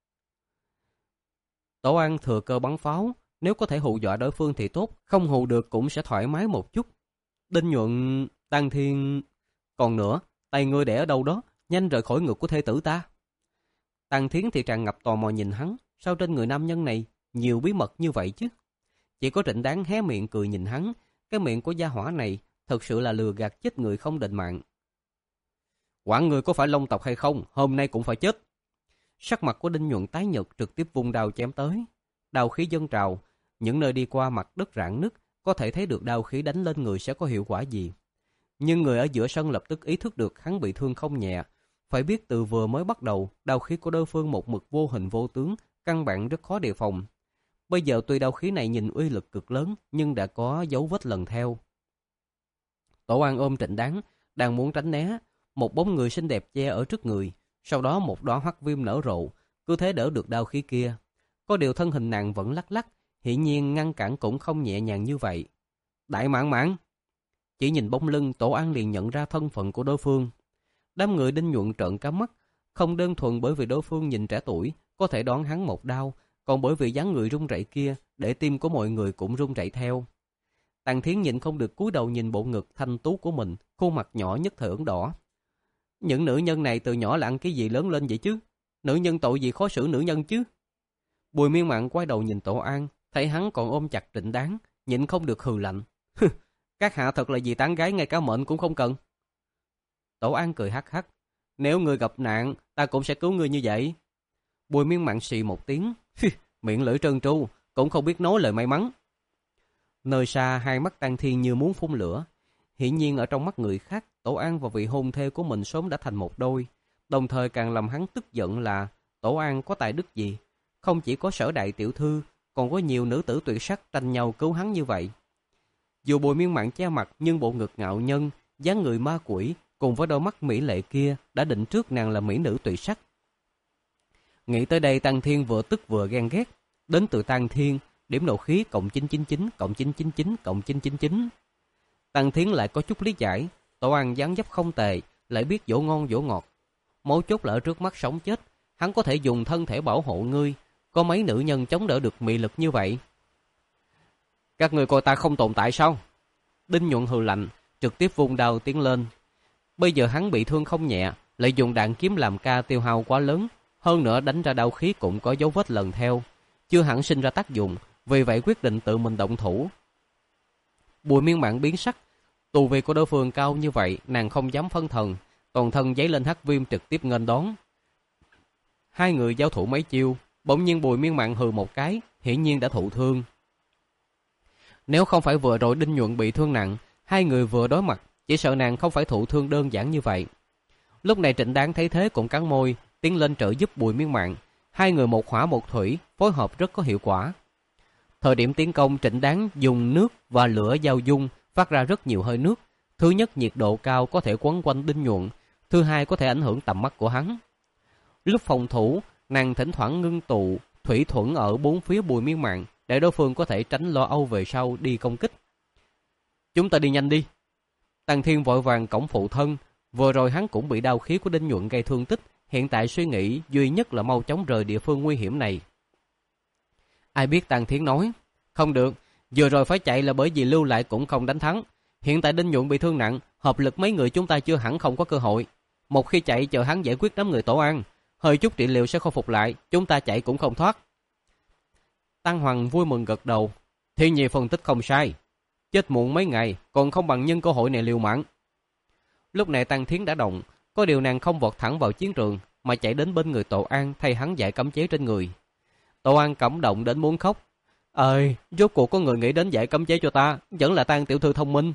[SPEAKER 1] Tổ An thừa cơ bắn pháo, nếu có thể hù dọa đối phương thì tốt, không hù được cũng sẽ thoải mái một chút. Đinh Nhuận, Tăng Thiên... Còn nữa, tay ngươi để ở đâu đó, nhanh rời khỏi ngực của thê tử ta. Tăng Thiến thì tràn ngập tò mò nhìn hắn, sao trên người nam nhân này nhiều bí mật như vậy chứ? Chỉ có Trịnh Đáng hé miệng cười nhìn hắn, cái miệng của gia hỏa này thật sự là lừa gạt chết người không đền mạng. Quản người có phải Long tộc hay không, hôm nay cũng phải chết. Sắc mặt của Đinh Nhuận tái nhợt, trực tiếp vung đao chém tới. Đao khí dâng trào, những nơi đi qua mặt đất rạn nứt, có thể thấy được đao khí đánh lên người sẽ có hiệu quả gì. Nhưng người ở giữa sân lập tức ý thức được hắn bị thương không nhẹ. Phải biết từ vừa mới bắt đầu, đao khí của đối phương một mực vô hình vô tướng, căn bản rất khó đề phòng. Bây giờ tuy đao khí này nhìn uy lực cực lớn, nhưng đã có dấu vết lần theo. Tổ An ôm Trịnh Đáng, đang muốn tránh né, một bóng người xinh đẹp che ở trước người, sau đó một đóa hắc viêm nở rộ, cứ thế đỡ được đao khí kia. Có điều thân hình nàng vẫn lắc lắc, hiển nhiên ngăn cản cũng không nhẹ nhàng như vậy. Đại Mãn Mãn! Chỉ nhìn bóng lưng, Tổ An liền nhận ra thân phận của đối phương. Đám người Đinh Nhuận trợn cá mắt, không đơn thuần bởi vì đối phương nhìn trẻ tuổi, có thể đoán hắn một đao, còn bởi vì dáng người run rẩy kia, để tim của mọi người cũng run rẩy theo. Tàng Thiến nhịn không được cúi đầu nhìn bộ ngực thanh tú của mình, khuôn mặt nhỏ nhất thời ửng đỏ. Những nữ nhân này từ nhỏ là ăn cái gì lớn lên vậy chứ? Nữ nhân tội gì khó xử nữ nhân chứ? Bùi Miên Mạn quay đầu nhìn Tổ An, thấy hắn còn ôm chặt Trịnh Đáng, nhịn không được hừ lạnh. Các hạ thật là gì tán gái ngay cả mệnh cũng không cần. Tổ An cười hắc hắc. Nếu ngươi gặp nạn, ta cũng sẽ cứu ngươi như vậy. Bùi Miên Mạn xì một tiếng. Miệng lưỡi trơn tru, cũng không biết nói lời may mắn. Nơi xa hai mắt Tăng Thiên như muốn phun lửa. Hiển nhiên ở trong mắt người khác, Tổ An và vị hôn thê của mình sớm đã thành một đôi. Đồng thời càng làm hắn tức giận là Tổ An có tài đức gì. Không chỉ có Sở đại tiểu thư, còn có nhiều nữ tử tuyệt sắc tranh nhau cứu hắn như vậy. Dù Bùi Miên Mạn che mặt, nhưng bộ ngực ngạo nhân, dáng người ma quỷ cùng với đôi mắt mỹ lệ kia đã định trước nàng là mỹ nữ tuyệt sắc. Nghĩ tới đây, Tăng Thiên vừa tức vừa ghen ghét. Đến từ Tăng Thiên, điểm nộ khí cộng chín chín chín cộng chín chín chín cộng chín chín chín. Tăng Thiên lại có chút lý giải. Tổ An dáng dấp không tệ, lại biết dỗ ngon dỗ ngọt. Mấu chốt là ở trước mắt sống chết, hắn có thể dùng thân thể bảo hộ ngươi, có mấy nữ nhân chống đỡ được mị lực như vậy. Các người coi ta không tồn tại sao? Đinh Nhuận hừ lạnh, trực tiếp vung đao tiến lên. Bây giờ hắn bị thương không nhẹ, lại dùng đạn kiếm làm ca tiêu hao quá lớn, hơn nữa đánh ra đao khí cũng có dấu vết lần theo, chưa hẳn sinh ra tác dụng, vì vậy quyết định tự mình động thủ. Bùi Miên Mạn biến sắc, tu vi của đối phương cao như vậy, nàng không dám phân thần, toàn thân giấy lên hắc viêm trực tiếp nghênh đón. Hai người giao thủ mấy chiêu, bỗng nhiên Bùi Miên Mạn hừ một cái, hiển nhiên đã thụ thương. Nếu không phải vừa rồi Đinh Nhuận bị thương nặng, hai người vừa đối mặt, chỉ sợ nàng không phải thụ thương đơn giản như vậy. Lúc này Trịnh Đáng thấy thế cũng cắn môi, tiến lên trợ giúp Bùi Miên Mạn. Hai người một hỏa một thủy, phối hợp rất có hiệu quả. Thời điểm tiến công, Trịnh Đáng dùng nước và lửa giao dung, phát ra rất nhiều hơi nước. Thứ nhất, nhiệt độ cao có thể quấn quanh Đinh Nhuận. Thứ hai, có thể ảnh hưởng tầm mắt của hắn. Lúc phòng thủ, nàng thỉnh thoảng ngưng tụ thủy thuẫn ở bốn phía Bùi Miên Mạn, để đối phương có thể tránh lo âu về sau đi công kích. Chúng ta đi nhanh đi. Tần Thiên vội vàng cõng phụ thân. Vừa rồi hắn cũng bị đao khí của Đinh Nhuận gây thương tích. Hiện tại suy nghĩ duy nhất là mau chóng rời địa phương nguy hiểm này. Ai biết Tần Thiên nói, không được, vừa rồi phải chạy là bởi vì lưu lại cũng không đánh thắng. Hiện tại Đinh Nhuận bị thương nặng, hợp lực mấy người chúng ta chưa hẳn không có cơ hội. Một khi chạy chờ hắn giải quyết đám người Tổ An, hơi chút trị liệu sẽ khôi phục lại, chúng ta chạy cũng không thoát. Tăng Hoàng vui mừng gật đầu, Thiên Nhi phân tích không sai. Chết muộn mấy ngày, còn không bằng nhân cơ hội này liều mạng. Lúc này Tăng Thiến đã động, có điều nàng không vọt thẳng vào chiến trường, mà chạy đến bên người Tổ An thay hắn giải cấm chế trên người. Tổ An cảm động đến muốn khóc. Ơi, rốt cuộc có người nghĩ đến giải cấm chế cho ta, vẫn là Tang tiểu thư thông minh.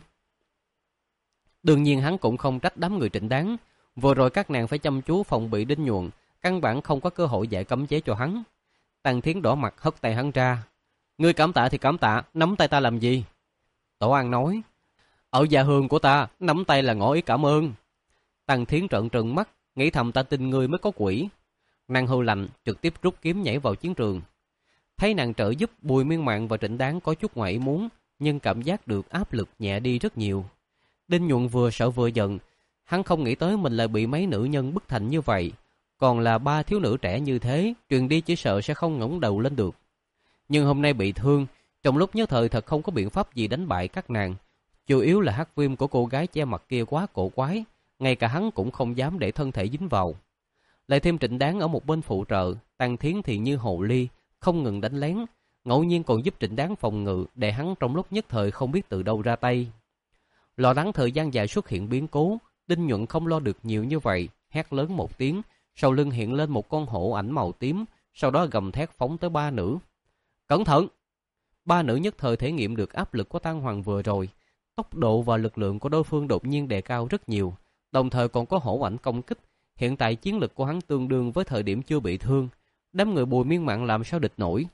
[SPEAKER 1] Đương nhiên hắn cũng không trách đám người Trịnh Đáng. Vừa rồi các nàng phải chăm chú phòng bị Đinh Nhuận, căn bản không có cơ hội giải cấm chế cho hắn. Tăng Thiến đỏ mặt hất tay hắn ra. Ngươi cảm tạ thì cảm tạ, nắm tay ta làm gì? Tổ An nói, ở gia hương của ta, nắm tay là ngỏ ý cảm ơn. Tăng Thiến trợn trừng mắt, nghĩ thầm ta tin ngươi mới có quỷ. Nàng hư lạnh, trực tiếp rút kiếm nhảy vào chiến trường. Thấy nàng trợ giúp, Bùi Miên Mạn và Trịnh Đáng có chút ngoài ý muốn, nhưng cảm giác được áp lực nhẹ đi rất nhiều. Đinh Nhuận vừa sợ vừa giận, hắn không nghĩ tới mình lại bị mấy nữ nhân bức thành như vậy. Còn là ba thiếu nữ trẻ như thế, truyền đi chỉ sợ sẽ không ngẩng đầu lên được. Nhưng hôm nay bị thương, trong lúc nhất thời thật không có biện pháp gì đánh bại các nàng. Chủ yếu là hắc viêm của cô gái che mặt kia quá cổ quái, ngay cả hắn cũng không dám để thân thể dính vào. Lại thêm Trịnh Đáng ở một bên phụ trợ, Tăng Thiến thì như hồ ly, không ngừng đánh lén, ngẫu nhiên còn giúp Trịnh Đáng phòng ngự, để hắn trong lúc nhất thời không biết từ đâu ra tay. Lo lắng thời gian dài xuất hiện biến cố, Đinh Nhuận không lo được nhiều như vậy, hét lớn một tiếng, sau lưng hiện lên một con hổ ảnh màu tím, sau đó gầm thét phóng tới ba nữ. Cẩn thận! Ba nữ nhất thời thể nghiệm được áp lực của Tăng Hoàng vừa rồi, tốc độ và lực lượng của đối phương đột nhiên đề cao rất nhiều, đồng thời còn có hổ ảnh công kích. Hiện tại chiến lực của hắn tương đương với thời điểm chưa bị thương, đám người Bùi Miên Mạn làm sao địch nổi.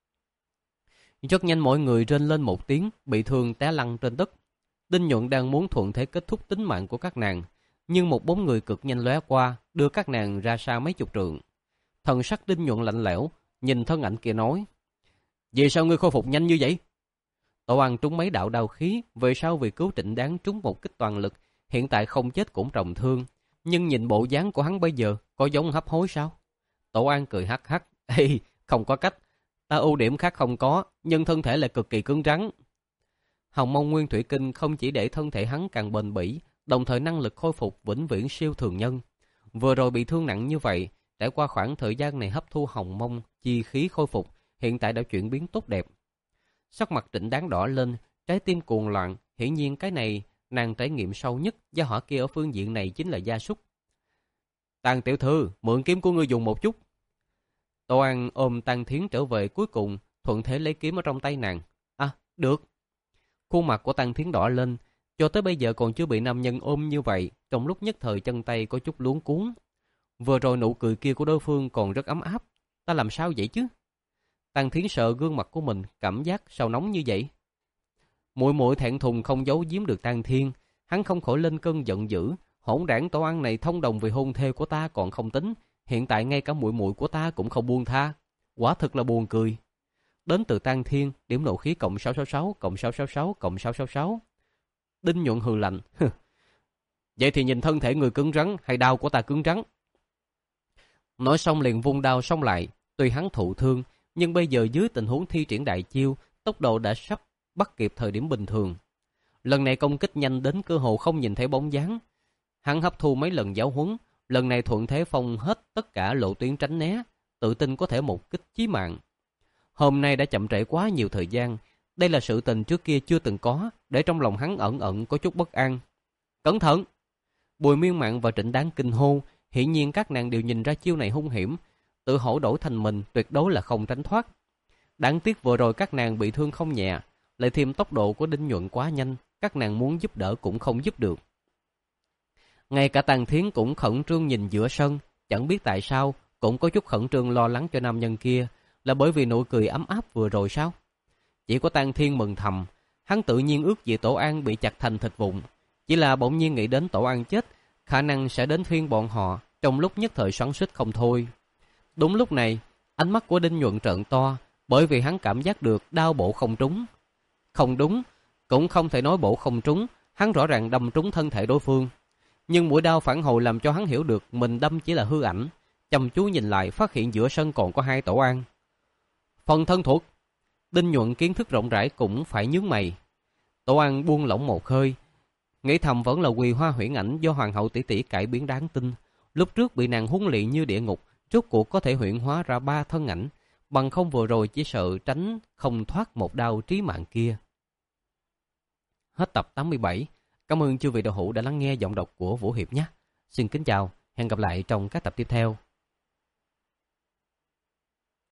[SPEAKER 1] Rất nhanh mọi người rên lên một tiếng, bị thương té lăn trên đất. Đinh Nhuận đang muốn thuận thế kết thúc tính mạng của các nàng, nhưng một bóng người cực nhanh lóe qua, đưa các nàng ra xa mấy chục trượng. Thần sắc Đinh Nhuận lạnh lẽo, nhìn thân ảnh kia nói, vì sao ngươi khôi phục nhanh như vậy? Tổ An trúng mấy đạo đao khí, về sau vì cứu Trịnh Đáng trúng một kích toàn lực, hiện tại không chết cũng trọng thương. Nhưng nhìn bộ dáng của hắn bây giờ, có giống hấp hối sao? Tổ An cười hắc hắc, ê, không có cách. Ta ưu điểm khác không có, nhưng thân thể lại cực kỳ cứng rắn. Hồng Mông Nguyên Thủy Kinh không chỉ để thân thể hắn càng bền bỉ, đồng thời năng lực khôi phục vĩnh viễn siêu thường nhân. Vừa rồi bị thương nặng như vậy, trải qua khoảng thời gian này hấp thu Hồng Mông, chi khí khôi phục, hiện tại đã chuyển biến tốt đẹp. Sắc mặt Trịnh Đáng đỏ lên, trái tim cuồng loạn, hiển nhiên cái này nàng trải nghiệm sâu nhất, gia hỏa kia ở phương diện này chính là gia súc. Tang tiểu thư, mượn kiếm của ngươi dùng một chút. Tô An ôm Tăng Thiến trở về, cuối cùng thuận thế lấy kiếm ở trong tay nàng. À, được. Khuôn mặt của Tăng Thiến đỏ lên, cho tới bây giờ còn chưa bị nam nhân ôm như vậy, trong lúc nhất thời chân tay có chút luống cuống. Vừa rồi nụ cười kia của đối phương còn rất ấm áp, ta làm sao vậy chứ? Tăng Thiến sợ gương mặt của mình, cảm giác sao nóng như vậy. Muội muội thẹn thùng không giấu giếm được Tăng Thiên, hắn không khỏi lên cơn giận dữ, hỗn đảng Tổ An này thông đồng vì hôn thê của ta còn không tính, hiện tại ngay cả muội muội của ta cũng không buông tha, quả thực là buồn cười. Đến từ Tăng Thiên, điểm nộ khí cộng sáu sáu sáu, cộng sáu sáu sáu, cộng sáu sáu sáu. Đinh Nhuận hừ lạnh, vậy thì nhìn thân thể người cứng rắn hay đao của ta cứng rắn? Nói xong liền vung đao xông lại, tuy hắn thụ thương, Nhưng bây giờ dưới tình huống thi triển đại chiêu, tốc độ đã sắp bắt kịp thời điểm bình thường. Lần này công kích nhanh đến cơ hồ không nhìn thấy bóng dáng. Hắn hấp thu mấy lần giáo huấn, lần này thuận thế phong hết tất cả lộ tuyến tránh né, tự tin có thể một kích chí mạng. Hôm nay đã chậm trễ quá nhiều thời gian, đây là sự tình trước kia chưa từng có, để trong lòng hắn ẩn ẩn có chút bất an. Cẩn thận! Bùi Miên Mạn và Trịnh Đáng kinh hô, hiển nhiên các nàng đều nhìn ra chiêu này hung hiểm, tự hổ đổi thành mình tuyệt đối là không tránh thoát. Đáng tiếc vừa rồi các nàng bị thương không nhẹ, lại thêm tốc độ của Đinh Nhuận quá nhanh, các nàng muốn giúp đỡ cũng không giúp được. Ngay cả Tàn Thiến cũng khẩn trương nhìn giữa sân, chẳng biết tại sao, cũng có chút khẩn trương lo lắng cho nam nhân kia, là bởi vì nụ cười ấm áp vừa rồi sao? Chỉ có Tàn Thiên mừng thầm, hắn tự nhiên ước gì Tổ An bị chặt thành thịt vụn, chỉ là bỗng nhiên nghĩ đến Tổ An chết, khả năng sẽ đến phiên bọn họ, trong lúc nhất thời xoắn xuýt không thôi. Đúng lúc này, ánh mắt của Đinh Nhuận trợn to, bởi vì hắn cảm giác được đao bổ không trúng. Không đúng, cũng không thể nói bổ không trúng, hắn rõ ràng đâm trúng thân thể đối phương. Nhưng mũi đao phản hồi làm cho hắn hiểu được mình đâm chỉ là hư ảnh. Chăm chú nhìn lại phát hiện giữa sân còn có hai Tổ An. Phần thân thuật. Đinh Nhuận kiến thức rộng rãi cũng phải nhướng mày. Tổ An buông lỏng một hơi, nghĩ thầm vẫn là Quỳ Hoa Huyễn Ảnh do Hoàng hậu tỷ tỷ cải biến đáng tin. Lúc trước bị nàng huấn luyện như địa ngục, rốt cuộc có thể huyễn hóa ra ba thân ảnh, bằng không vừa rồi chỉ sợ tránh không thoát một đao trí mạng kia. Hết tập tám mươi bảy. Cảm ơn chư vị đạo hữu đã lắng nghe giọng đọc của Vũ Hiệp nhé. Xin kính chào, hẹn gặp lại trong các tập tiếp theo.